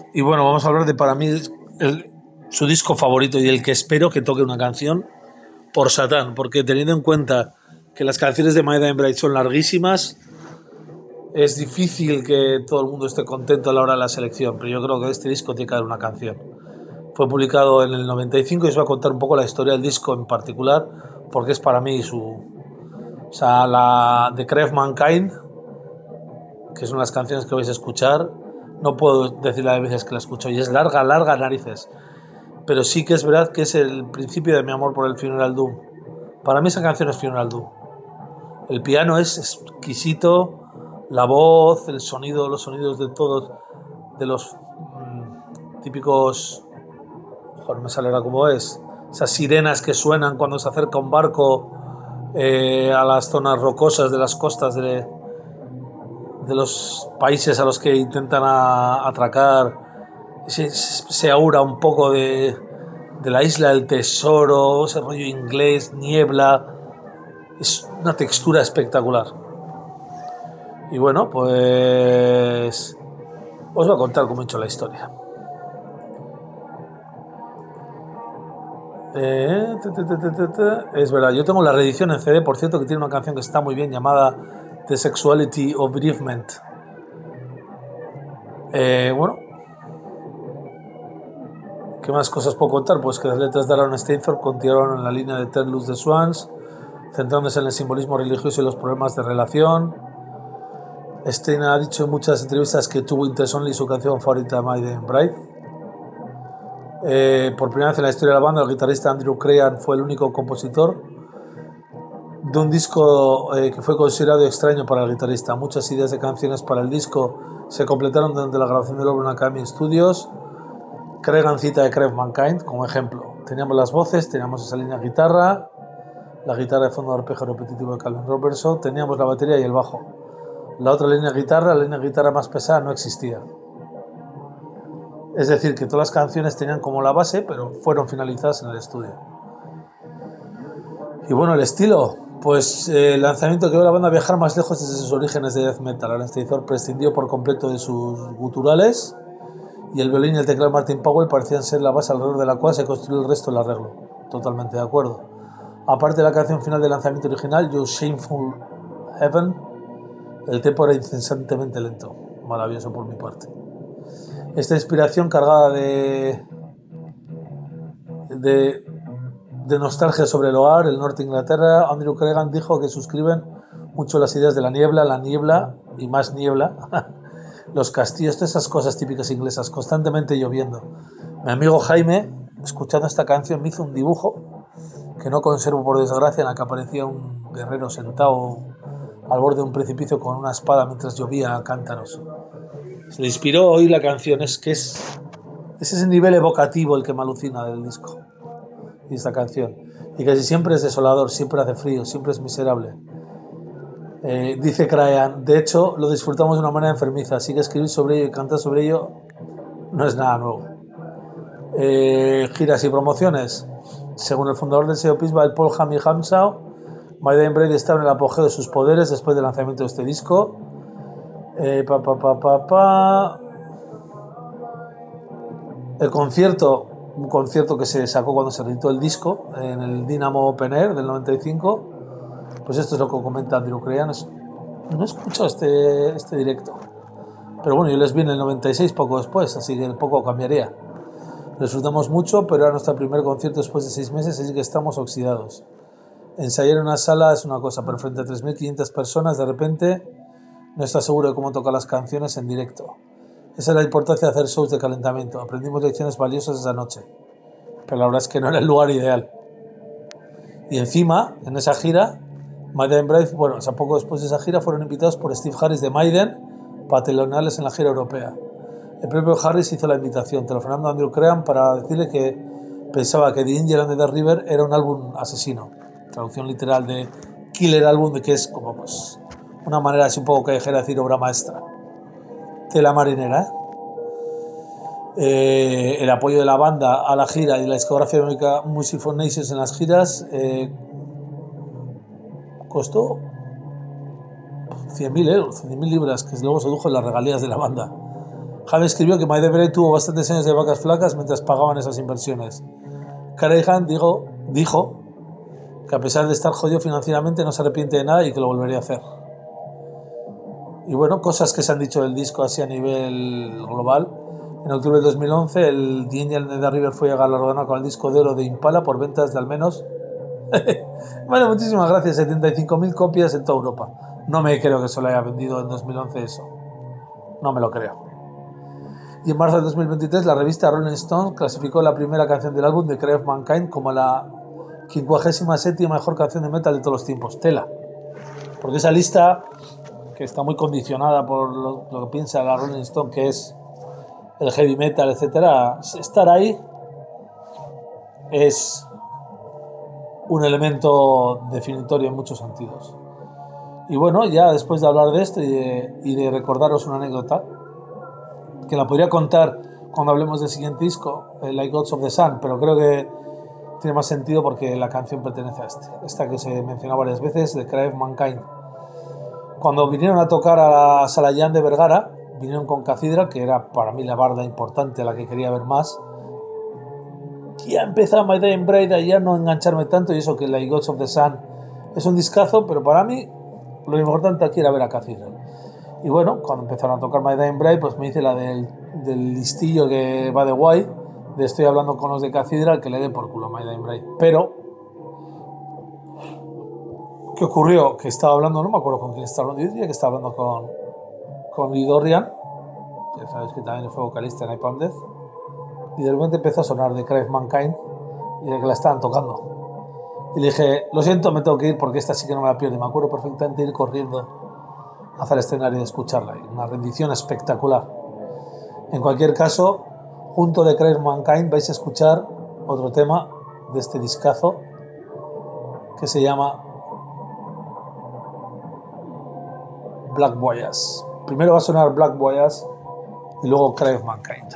Y bueno, vamos a hablar de para mí el, su disco favorito y el que espero que toque una canción por Satán, porque teniendo en cuenta que las canciones de My Dying Bride son larguísimas, es difícil que todo el mundo esté contento a la hora de la selección, pero yo creo que de este disco tiene que haber una canción. Fue publicado en el noventa y cinco y os voy a contar un poco la historia del disco en particular, porque es para mí su... O sea, la The Cry of Mankind, que son las canciones que vais a escuchar, no puedo decir la de veces que la escucho, y es larga, larga narices. Pero sí que es verdad que es el principio de mi amor por el Funeral Doom. Para mí esa canción es Funeral Doom. El piano es exquisito, la voz, el sonido, los sonidos de todos, de los mmm, típicos... Joder, me sale ahora cómo es. Esas sirenas que suenan cuando se acerca un barco eh, a las zonas rocosas de las costas de, de los países a los que intentan a, atracar. Se, se aura un poco de, de la isla del tesoro, ese rollo inglés, niebla. Es una textura espectacular. Y bueno, pues os voy a contar cómo he hecho la historia. Eh, te, te, te, te, te. Es verdad, yo tengo la reedición en C D, por cierto, que tiene una canción que está muy bien llamada The Sexuality of Bereavement. Eh, bueno, ¿qué más cosas puedo contar? Pues que las letras de Aaron Stainthorpe continuaron en la línea de Turn Loose the Swans, centrándose en el simbolismo religioso y los problemas de relación. Stein ha dicho en muchas entrevistas que tuvo Interest Only, su canción favorita, My Dying Bride. Eh, por primera vez en la historia de la banda, el guitarrista Andrew Crean fue el único compositor de un disco eh, que fue considerado extraño para el guitarrista. Muchas ideas de canciones para el disco se completaron durante la grabación del álbum en Academy Studios. Crean cita de Cry of Mankind como ejemplo. Teníamos las voces, teníamos esa línea de guitarra, la guitarra de fondo de arpegio repetitivo de Calvin Robertson, teníamos la batería y el bajo. La otra línea de guitarra, la línea de guitarra más pesada, no existía. Es decir, que todas las canciones tenían como la base, pero fueron finalizadas en el estudio. Y bueno, el estilo, pues eh, el lanzamiento que llevó a la banda a viajar más lejos desde sus orígenes de death metal. Aaron Stainthorpe prescindió por completo de sus guturales y el violín y el teclado de Martin Powell parecían ser la base alrededor de la cual se construyó el resto del arreglo. Totalmente de acuerdo. Aparte de la canción final del lanzamiento original, You Shameful Heaven, el tempo era incesantemente lento. Maravilloso por mi parte. Esta inspiración cargada de, de, de nostalgia sobre el hogar, el norte de Inglaterra, Andrew Crean dijo que suscriben mucho las ideas de la niebla, la niebla y más niebla, los castillos, todas esas cosas típicas inglesas, constantemente lloviendo. Mi amigo Jaime, escuchando esta canción, me hizo un dibujo que no conservo por desgracia, en la que aparecía un guerrero sentado al borde de un precipicio con una espada mientras llovía a cántaros. Se le inspiró oír la canción, es que es, es ese nivel evocativo el que me alucina del disco y esta canción. Y casi siempre es desolador, siempre hace frío, siempre es miserable. Eh, dice Crean, de hecho lo disfrutamos de una manera enfermiza, así que escribir sobre ello y cantar sobre ello no es nada nuevo. Eh, giras y promociones. Según el fundador del sello Peaceville, Paul Hammy Hamshaw, My Dying Bride estaba en el apogeo de sus poderes después del lanzamiento de este disco. Eh, pa, pa, pa, pa, pa. El concierto, un concierto que se sacó cuando se editó el disco en el Dynamo Open Air del noventa y cinco, pues esto es lo que comenta Andrew Crean. No he escuchado este, este directo, pero bueno, yo les vi en el noventa y seis, poco después, así que poco cambiaría. Lo disfrutamos mucho, pero era nuestro primer concierto después de seis meses, así que estamos oxidados. Ensayar en una sala es una cosa, pero frente a tres mil quinientas personas, de repente no está seguro de cómo tocar las canciones en directo. Esa es la importancia de hacer shows de calentamiento. Aprendimos lecciones valiosas esa noche, pero la verdad es que no era el lugar ideal. Y encima, en esa gira, My Dying Bride, bueno, o sea, poco después de esa gira, fueron invitados por Steve Harris de Maiden para telonearles en la gira europea. El propio Harris hizo la invitación, telefonando a Andrew Crean para decirle que pensaba que The Angel and the Dead River era un álbum asesino. Traducción literal de Killer Album, de que es como pues una manera así un poco callejera de decir obra maestra. Tela marinera, ¿eh? Eh, el apoyo de la banda a la gira y la discografía de Music for Nations en las giras eh, costó cien mil euros, cien mil libras, que luego se dedujo en las regalías de la banda. Javi escribió que My Day in Bride tuvo bastantes años de vacas flacas mientras pagaban esas inversiones. Crahan dijo, dijo que a pesar de estar jodido financieramente no se arrepiente de nada y que lo volvería a hacer. Y bueno, cosas que se han dicho del disco así a nivel global. En octubre de dos mil once el The Angel and the River fue galardonado con el disco de oro de Impala por ventas de al menos vale, muchísimas gracias, setenta y cinco mil copias en toda Europa. No me creo que se lo haya vendido en dos mil once eso, no me lo creo. Y en marzo de dos mil veintitrés la revista Rolling Stone clasificó la primera canción del álbum, The Cry of Mankind, como la quincuagésima séptima mejor canción de metal de todos los tiempos. Tela, porque esa lista, que está muy condicionada por lo, lo que piensa la Rolling Stone, que es el heavy metal, etcétera, estar ahí es un elemento definitorio en muchos sentidos. Y bueno, ya después de hablar de esto y de, y de recordaros una anécdota que la podría contar cuando hablemos del siguiente disco, Like Gods of the Sun, pero creo que tiene más sentido porque la canción pertenece a este, esta que se menciona varias veces, The Cry of Mankind. Cuando vinieron a tocar a la Sala Jan de Vergara, vinieron con Cathedral, que era para mí la barda importante a la que quería ver más. Ya empezaba My Day in Bride a ya no engancharme tanto, y eso que Like Gods of the Sun es un discazo, pero para mí lo importante aquí era ver a Cathedral. Y bueno, cuando empezaron a tocar My Day in Bride, pues me hice la del, del listillo que va de guay, de estoy hablando con los de Cathedral, que le dé por culo My Day in Bride. Pero ¿qué ocurrió? Que estaba hablando, no me acuerdo con quién estaba hablando, yo diría que estaba hablando con, con Lee Dorian, que sabes que también fue vocalista en Napalm Death, y de repente empezó a sonar The Cry of Mankind y de que la estaban tocando. Y le dije, lo siento, me tengo que ir porque esta sí que no me la pierdo. Y me acuerdo perfectamente de ir corriendo hacia el escenario y de escucharla. Una rendición espectacular. En cualquier caso, junto a The Cry of Mankind vais a escuchar otro tema de este discazo que se llama Black Boyas. Primero va a sonar Black Boyas y luego Cry of Mankind.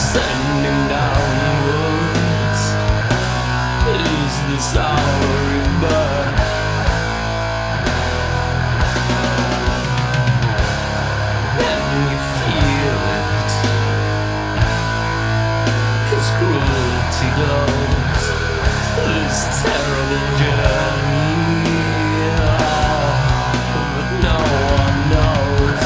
Descending downwards is the sour bird. Then you feel it. His cruelty glows. This terrible journey, oh, but no one knows.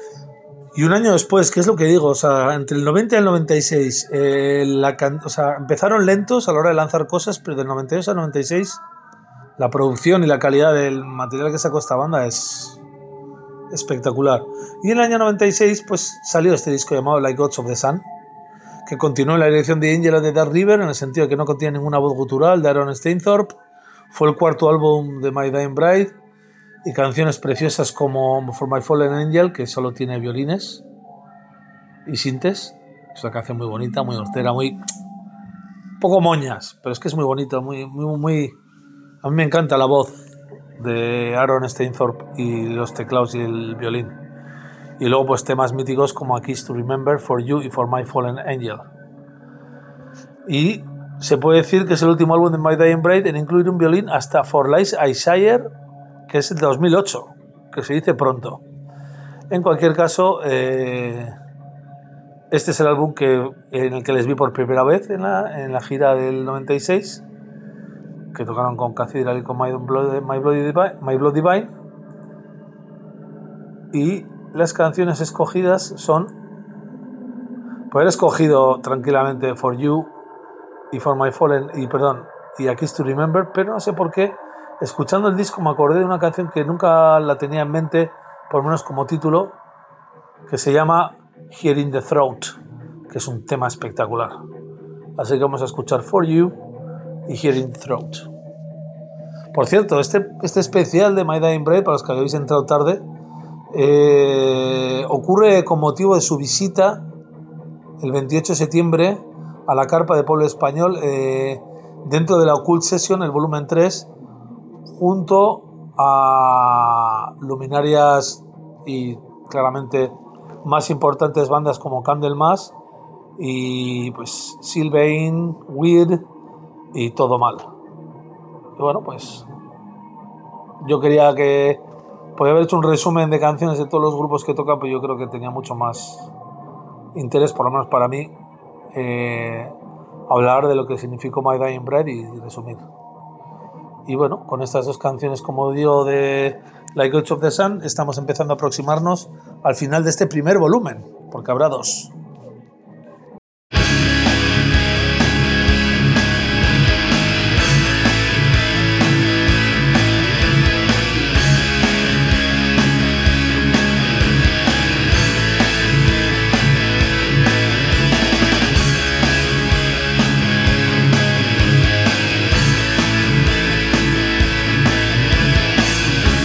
Y un año después, ¿qué es lo que digo? O sea, entre el noventa y el noventa y seis, eh, la can- o sea, empezaron lentos a la hora de lanzar cosas, pero del noventa y dos al noventa y seis la producción y la calidad del material que sacó esta banda es espectacular. Y en el año noventa y seis pues salió este disco llamado Like Gods of the Sun, que continuó en la dirección de Angel of the Dark River, en el sentido de que no contiene ninguna voz gutural, de Aaron Stainthorpe. Fue el cuarto álbum de My Dying Bride, y canciones preciosas como For My Fallen Angel, que solo tiene violines y sintes. Es una canción muy bonita, muy hortera, muy poco moñas, pero es que es muy bonita, muy, muy, muy... A mí me encanta la voz de Aaron Stainthorpe y los teclados y el violín. Y luego pues temas míticos como A Kiss to Remember, For You y For My Fallen Angel. Y se puede decir que es el último álbum de My Dying Bride en incluir un violín hasta For Lies I Share, que es el de dos mil ocho, que se dice pronto. En cualquier caso, eh, este es el álbum que, en el que les vi por primera vez en la, en la gira del noventa y seis, que tocaron con Cathedral y con My Blood, My Blood Divine, My Blood Divine. Y las canciones escogidas son, poder escogido tranquilamente For You y For My Fallen, y perdón, y A Kiss to Remember, pero no sé por qué, escuchando el disco me acordé de una canción que nunca la tenía en mente, por lo menos como título, que se llama Here in the Throat, que es un tema espectacular. Así que vamos a escuchar For You y Here in the Throat. Por cierto, este, este especial de My Dying Bride, para los que habéis entrado tarde, eh, ocurre con motivo de su visita el veintiocho de septiembre a la carpa de Pueblo Español, eh, dentro de la Occult Session, el volumen tres, junto a luminarias y claramente más importantes bandas como Candlemas y pues Sylvain, Weird y Todo Mal. Y bueno, pues yo quería que podía haber hecho un resumen de canciones de todos los grupos que tocan, pero yo creo que tenía mucho más interés, por lo menos para mí, eh, hablar de lo que significó My Dying Bride y, y resumir. Y bueno, con estas dos canciones, como digo, de Like Gods of the Sun, estamos empezando a aproximarnos al final de este primer volumen, porque habrá dos.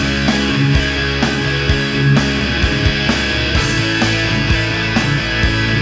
Here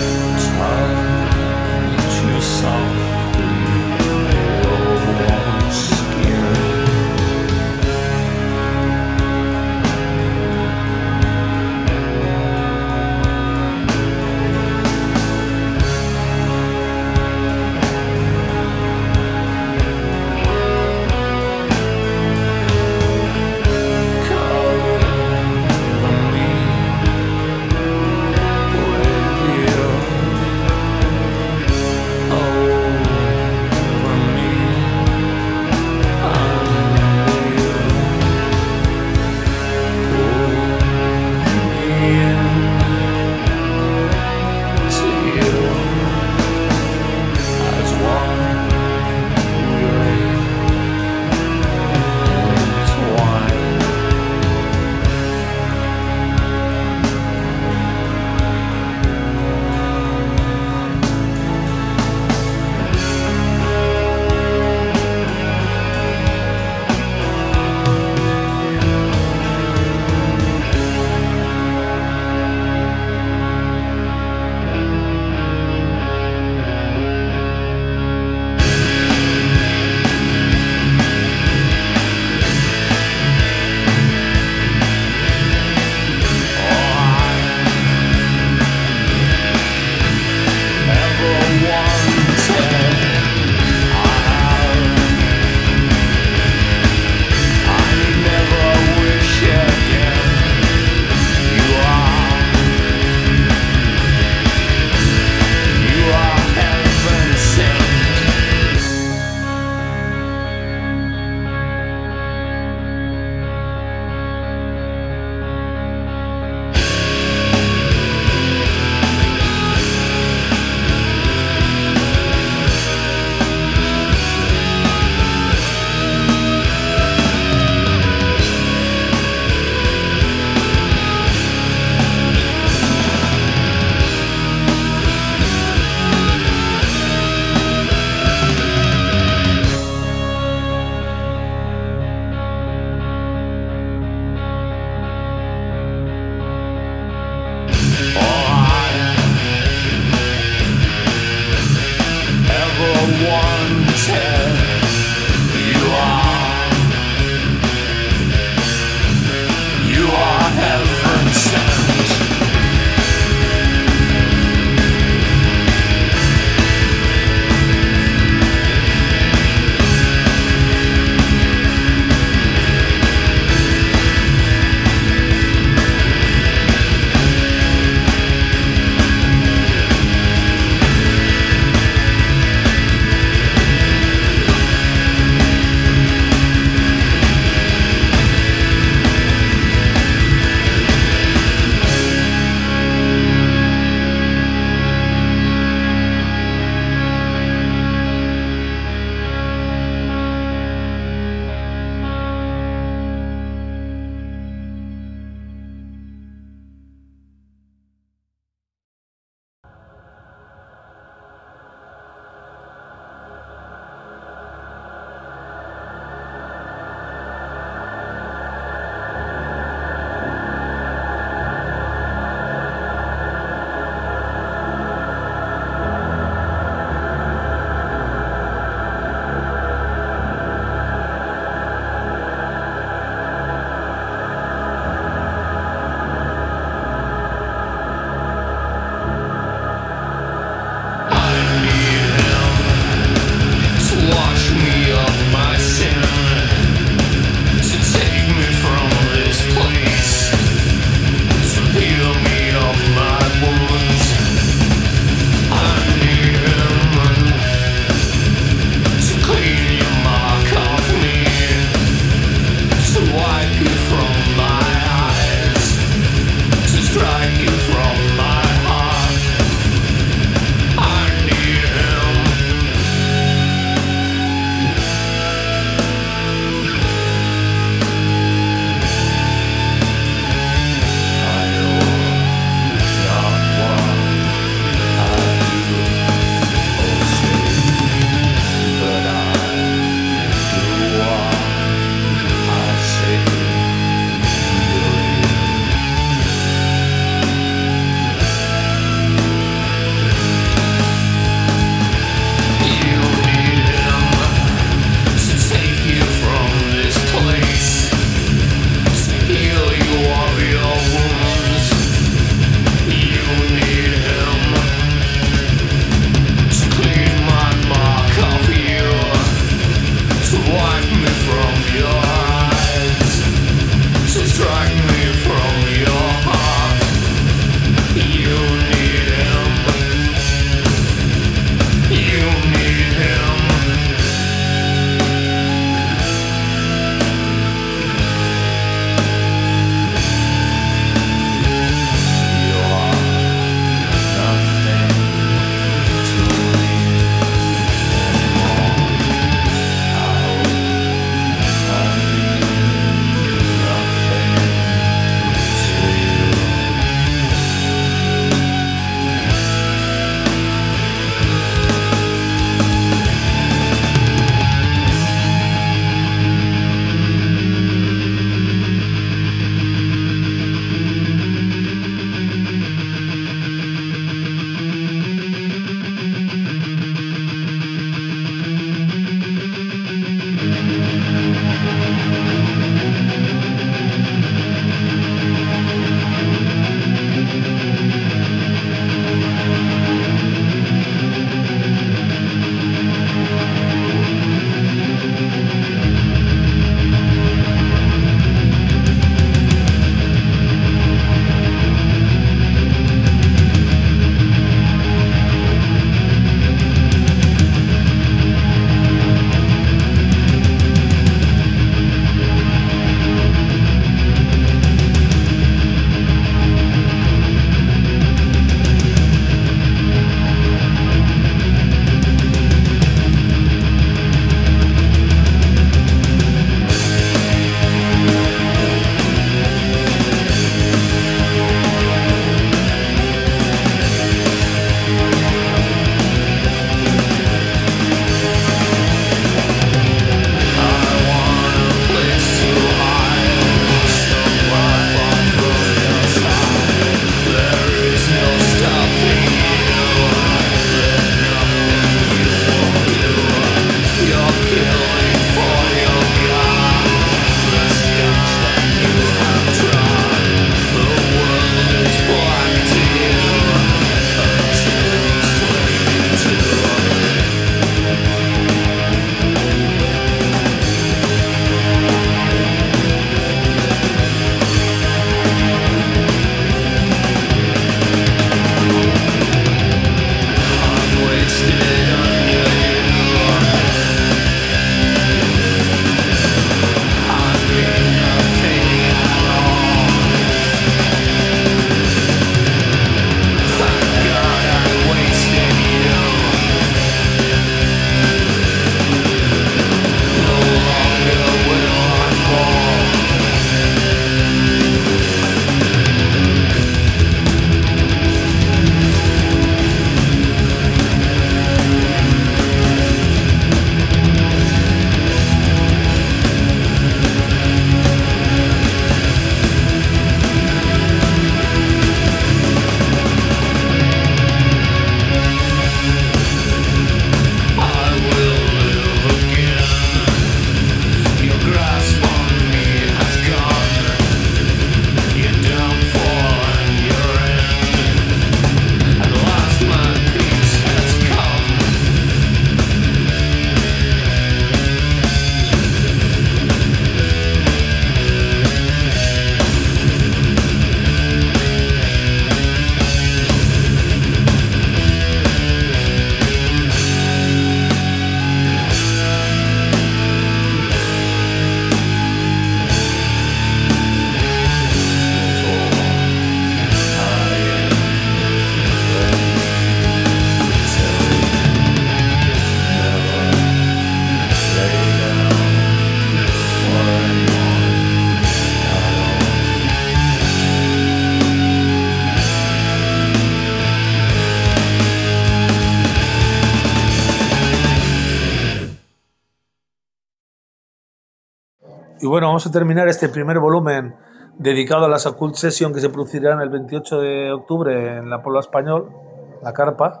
Y bueno, vamos a terminar este primer volumen dedicado a las Occult Session que se producirán el veintiocho de octubre en la Puebla Español, la Carpa.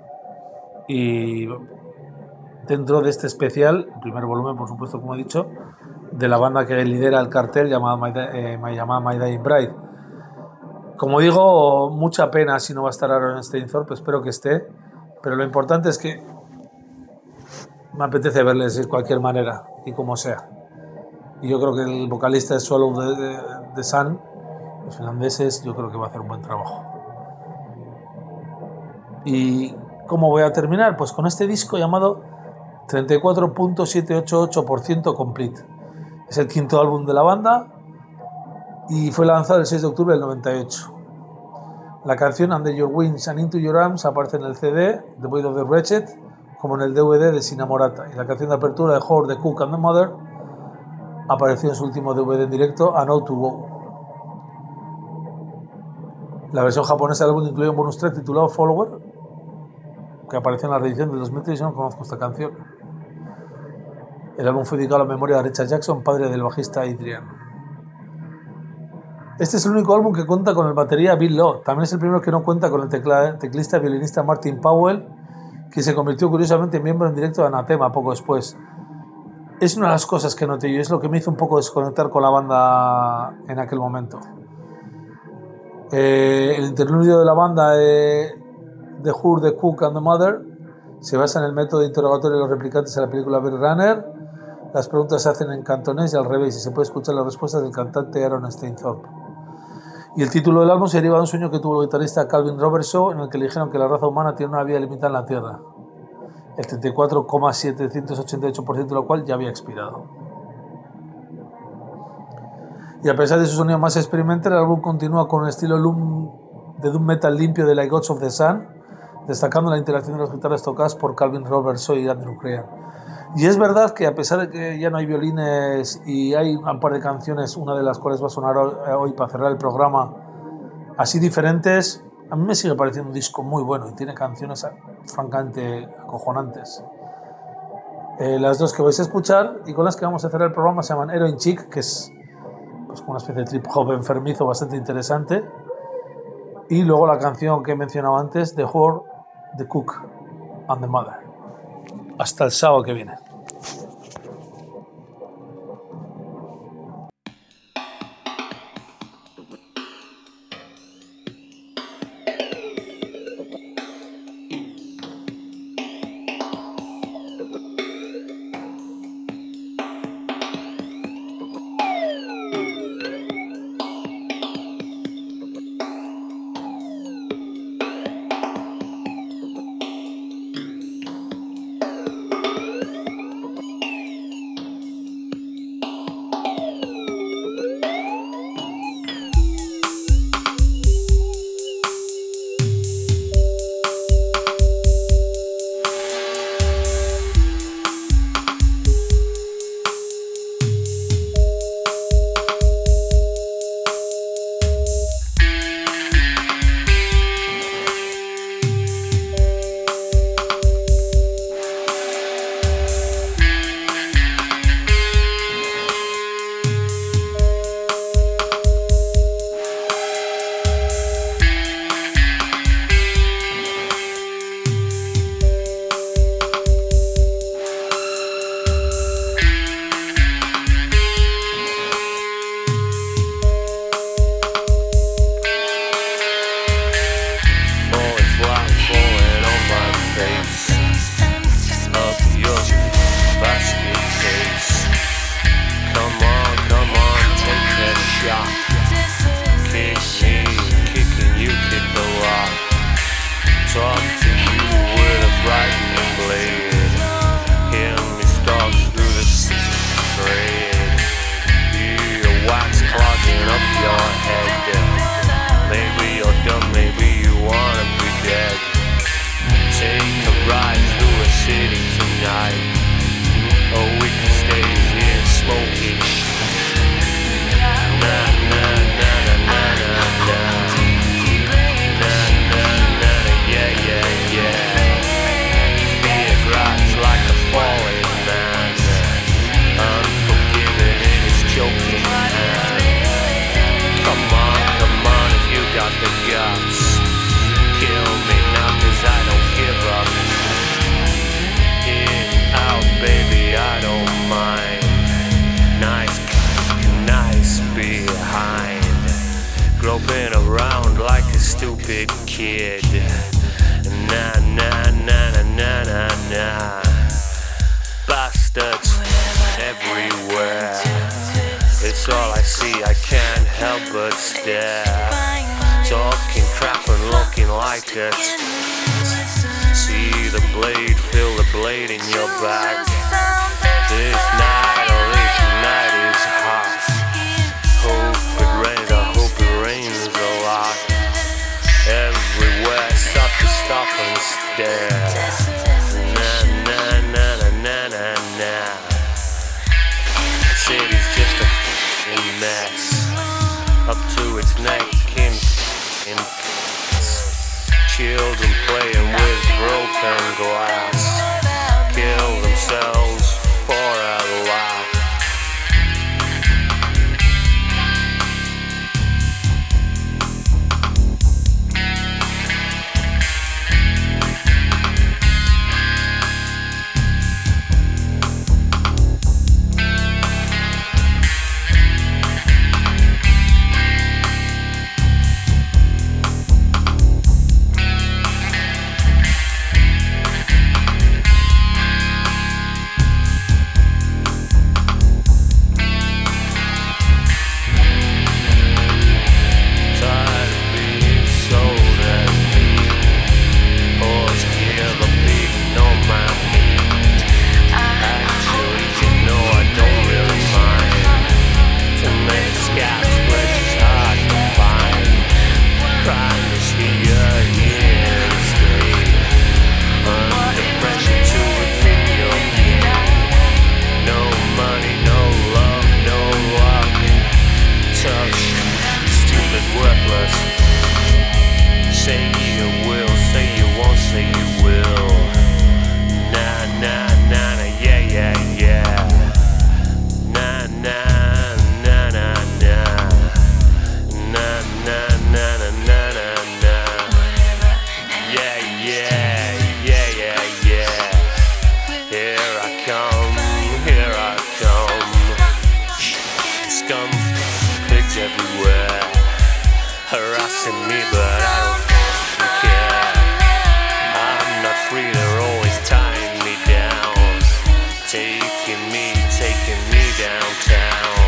Y dentro de este especial, el primer volumen, por supuesto, como he dicho, de la banda que lidera el cartel llamada My, eh, llamada My Dying Bride. Como digo, mucha pena si no va a estar Aaron Stainthorpe, espero que esté, pero lo importante es que me apetece verles de cualquier manera y como sea. Y yo creo que el vocalista de Swallow de, de, de Sun, los finlandeses, yo creo que va a hacer un buen trabajo. ¿Y cómo voy a terminar? Pues con este disco llamado treinta y cuatro punto setecientos ochenta y ocho por ciento Complete. Es el quinto álbum de la banda y fue lanzado el seis de octubre del noventa y ocho. La canción Under Your Wings and Into Your Arms aparece en el C D The Void of the Wretched, como en el D V D de Sinamorata, y la canción de apertura de Horde, The Cook and the Mother apareció en su último D V D en directo, A Note to Go. La versión japonesa del álbum incluye un bonus track titulado Follower, que apareció en la reedición del dos mil tres y no conozco esta canción. El álbum fue dedicado a la memoria de Richard Jackson, padre del bajista Adrian. Este es el único álbum que cuenta con el batería Bill Law. También es el primero que no cuenta con el tecla, teclista y violinista Martin Powell, que se convirtió curiosamente en miembro en directo de Anathema poco después. Es una de las cosas que noté yo, es lo que me hizo un poco desconectar con la banda en aquel momento. Eh, el interludio de la banda de The Horde, The Cook and the Mother se basa en el método de interrogatorio de los replicantes de la película Blade Runner. Las preguntas se hacen en cantonés y al revés, y se puede escuchar las respuestas del cantante Aaron Stainthorpe. Y el título del álbum se deriva de un sueño que tuvo el guitarrista Calvin Robertson, en el que le dijeron que la raza humana tiene una vida limitada en la Tierra, el treinta y cuatro coma setecientos ochenta y ocho por ciento de lo cual ya había expirado. Y a pesar de su sonido más experimental, el álbum continúa con un estilo de doom metal limpio de Like Gods of the Sun, destacando la interacción de las guitarras tocadas por Calvin Robertson y Andrew Crean. Y es verdad que a pesar de que ya no hay violines y hay un par de canciones, una de las cuales va a sonar hoy para cerrar el programa, así diferentes, a mí me sigue pareciendo un disco muy bueno y tiene canciones francamente acojonantes. Eh, las dos que vais a escuchar y con las que vamos a cerrar el programa se llaman Heroin Chic, que es pues, una especie de trip hop enfermizo bastante interesante, y luego la canción que he mencionado antes, The Horde, The Cook and the Mother. Hasta el sábado que viene. stupid kid. Na na na na na na na. Bastards everywhere. It's all I see, I can't help but stare. Talking crap and looking like it. See the blade, feel the blade in your back. This night, oh this night is hot. Hope it rains, I hope it rains a lot. Everywhere, stop to stop and stare. Na na na na na na na. City's just a f***ing mess. Up to its neck in in children playing with broken glass. Kill themselves for a laugh. Everywhere harassing me, but I don't fucking care. I'm not free, they're always tying me down, taking me, taking me downtown.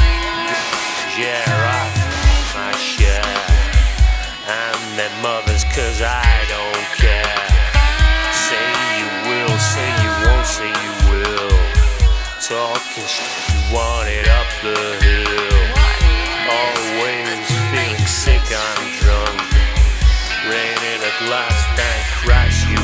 Yeah, I f- my share, and their mothers, cause I don't care. Say you will, say you won't, say you will. Talking shit, you want it up the hill. Always feeling sick, I'm drunk. Raining at last and crash you.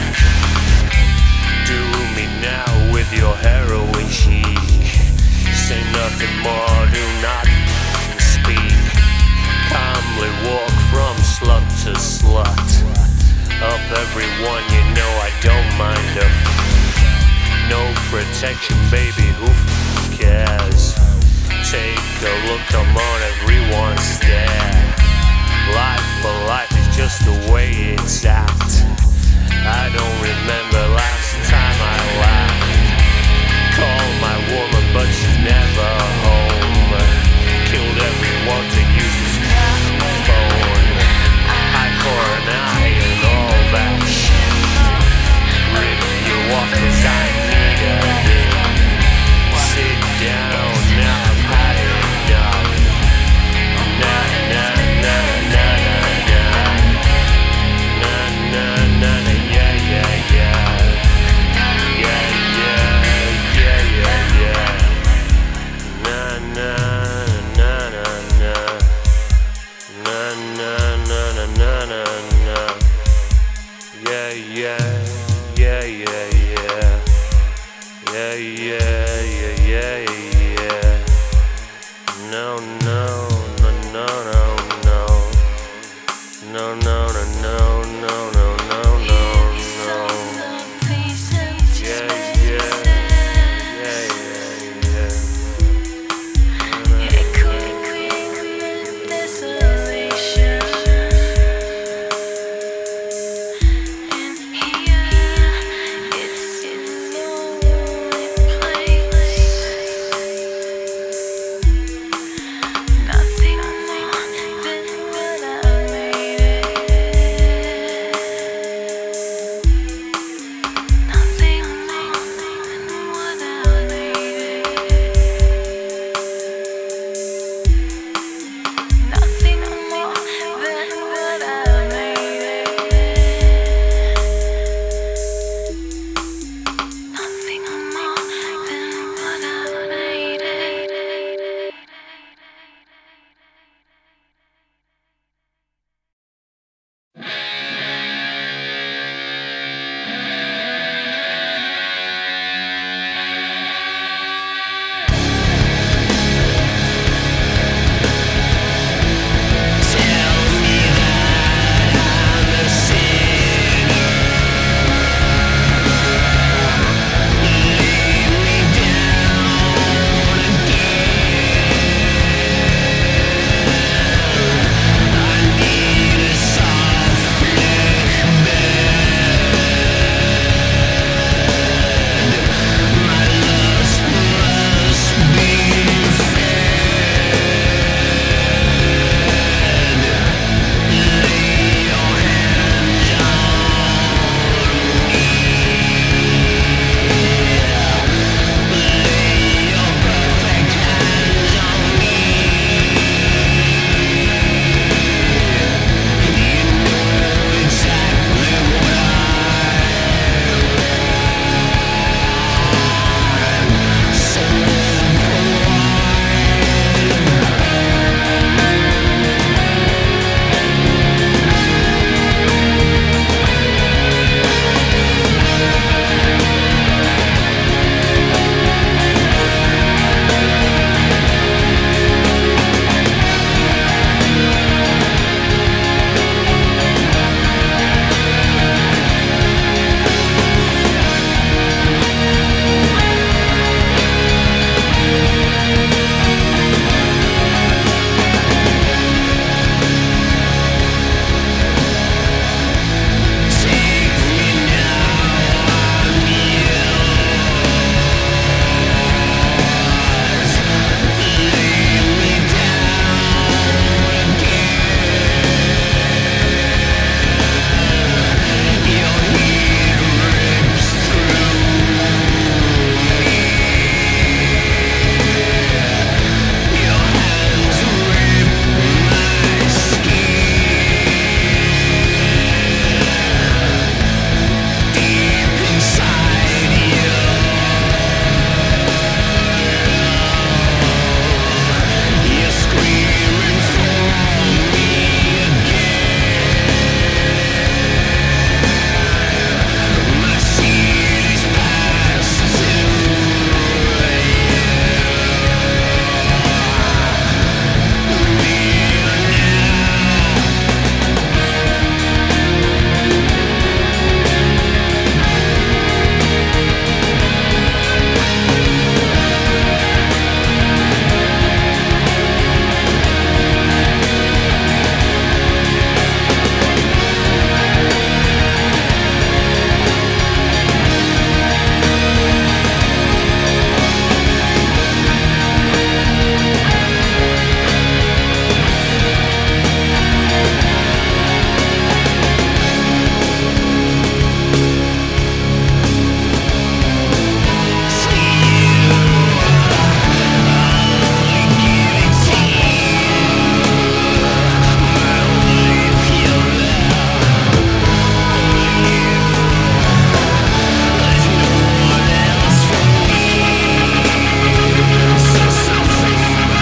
Do me now with your heroin chic. Say nothing more, do not speak. Calmly walk from slut to slut. Up everyone, you know I don't mind a f- no protection, baby, who f- cares? Take a look, I'm on everyone's stare. Life for life is just the way it's act. I don't remember last time I laughed. Call my woman, but she's never home. Killed everyone to use this phone. Eye for an eye and all that shit. Rip you off cause I need a hit. Sit down now, I've had enough. Na na na na na na. Na na na na, yeah yeah yeah. Yeah yeah yeah yeah yeah. Na na na na na. Na na na na na na na. Yeah yeah yeah yeah yeah. Yeah yeah yeah yeah yeah. No no no no no no. No no no no no no no no no. Yeah yeah yeah yeah yeah.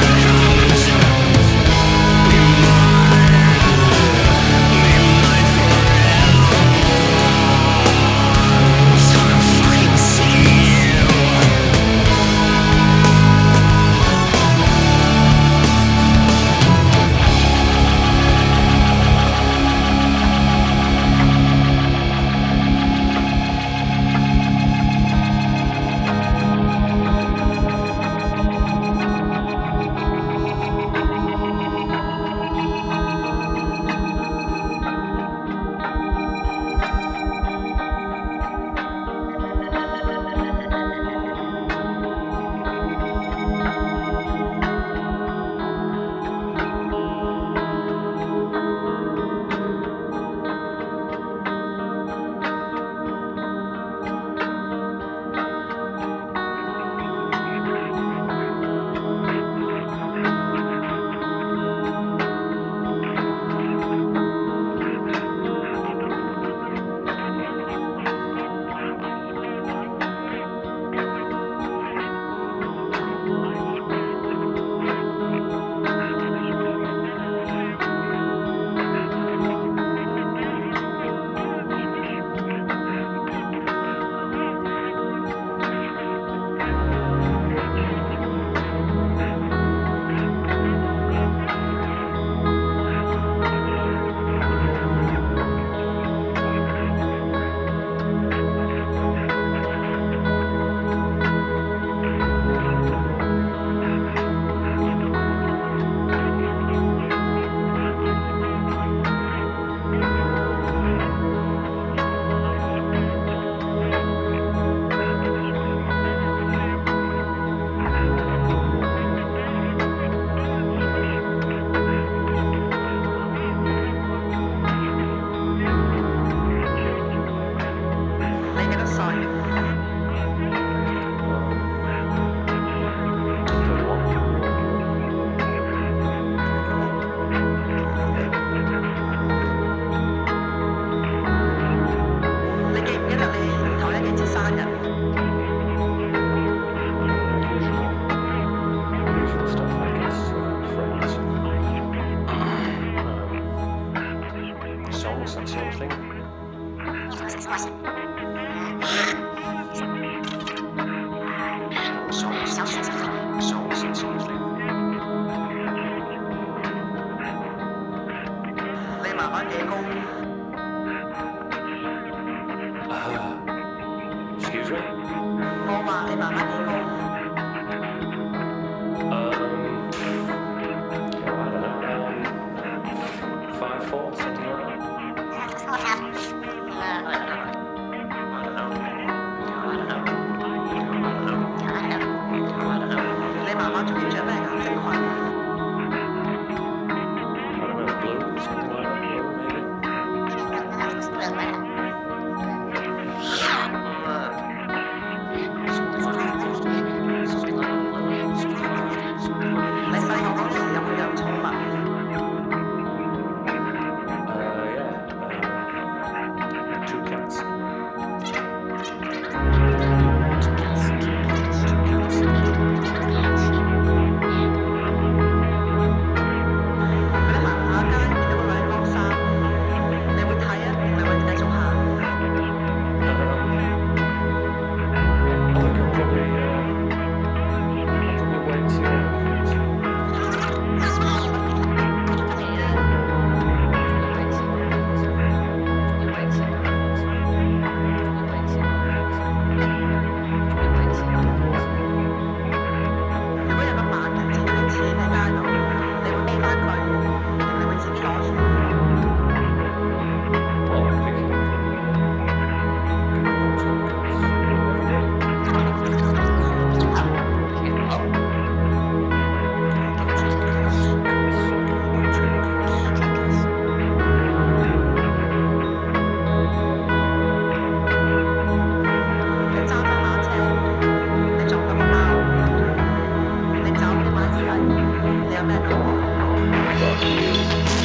Fuck you.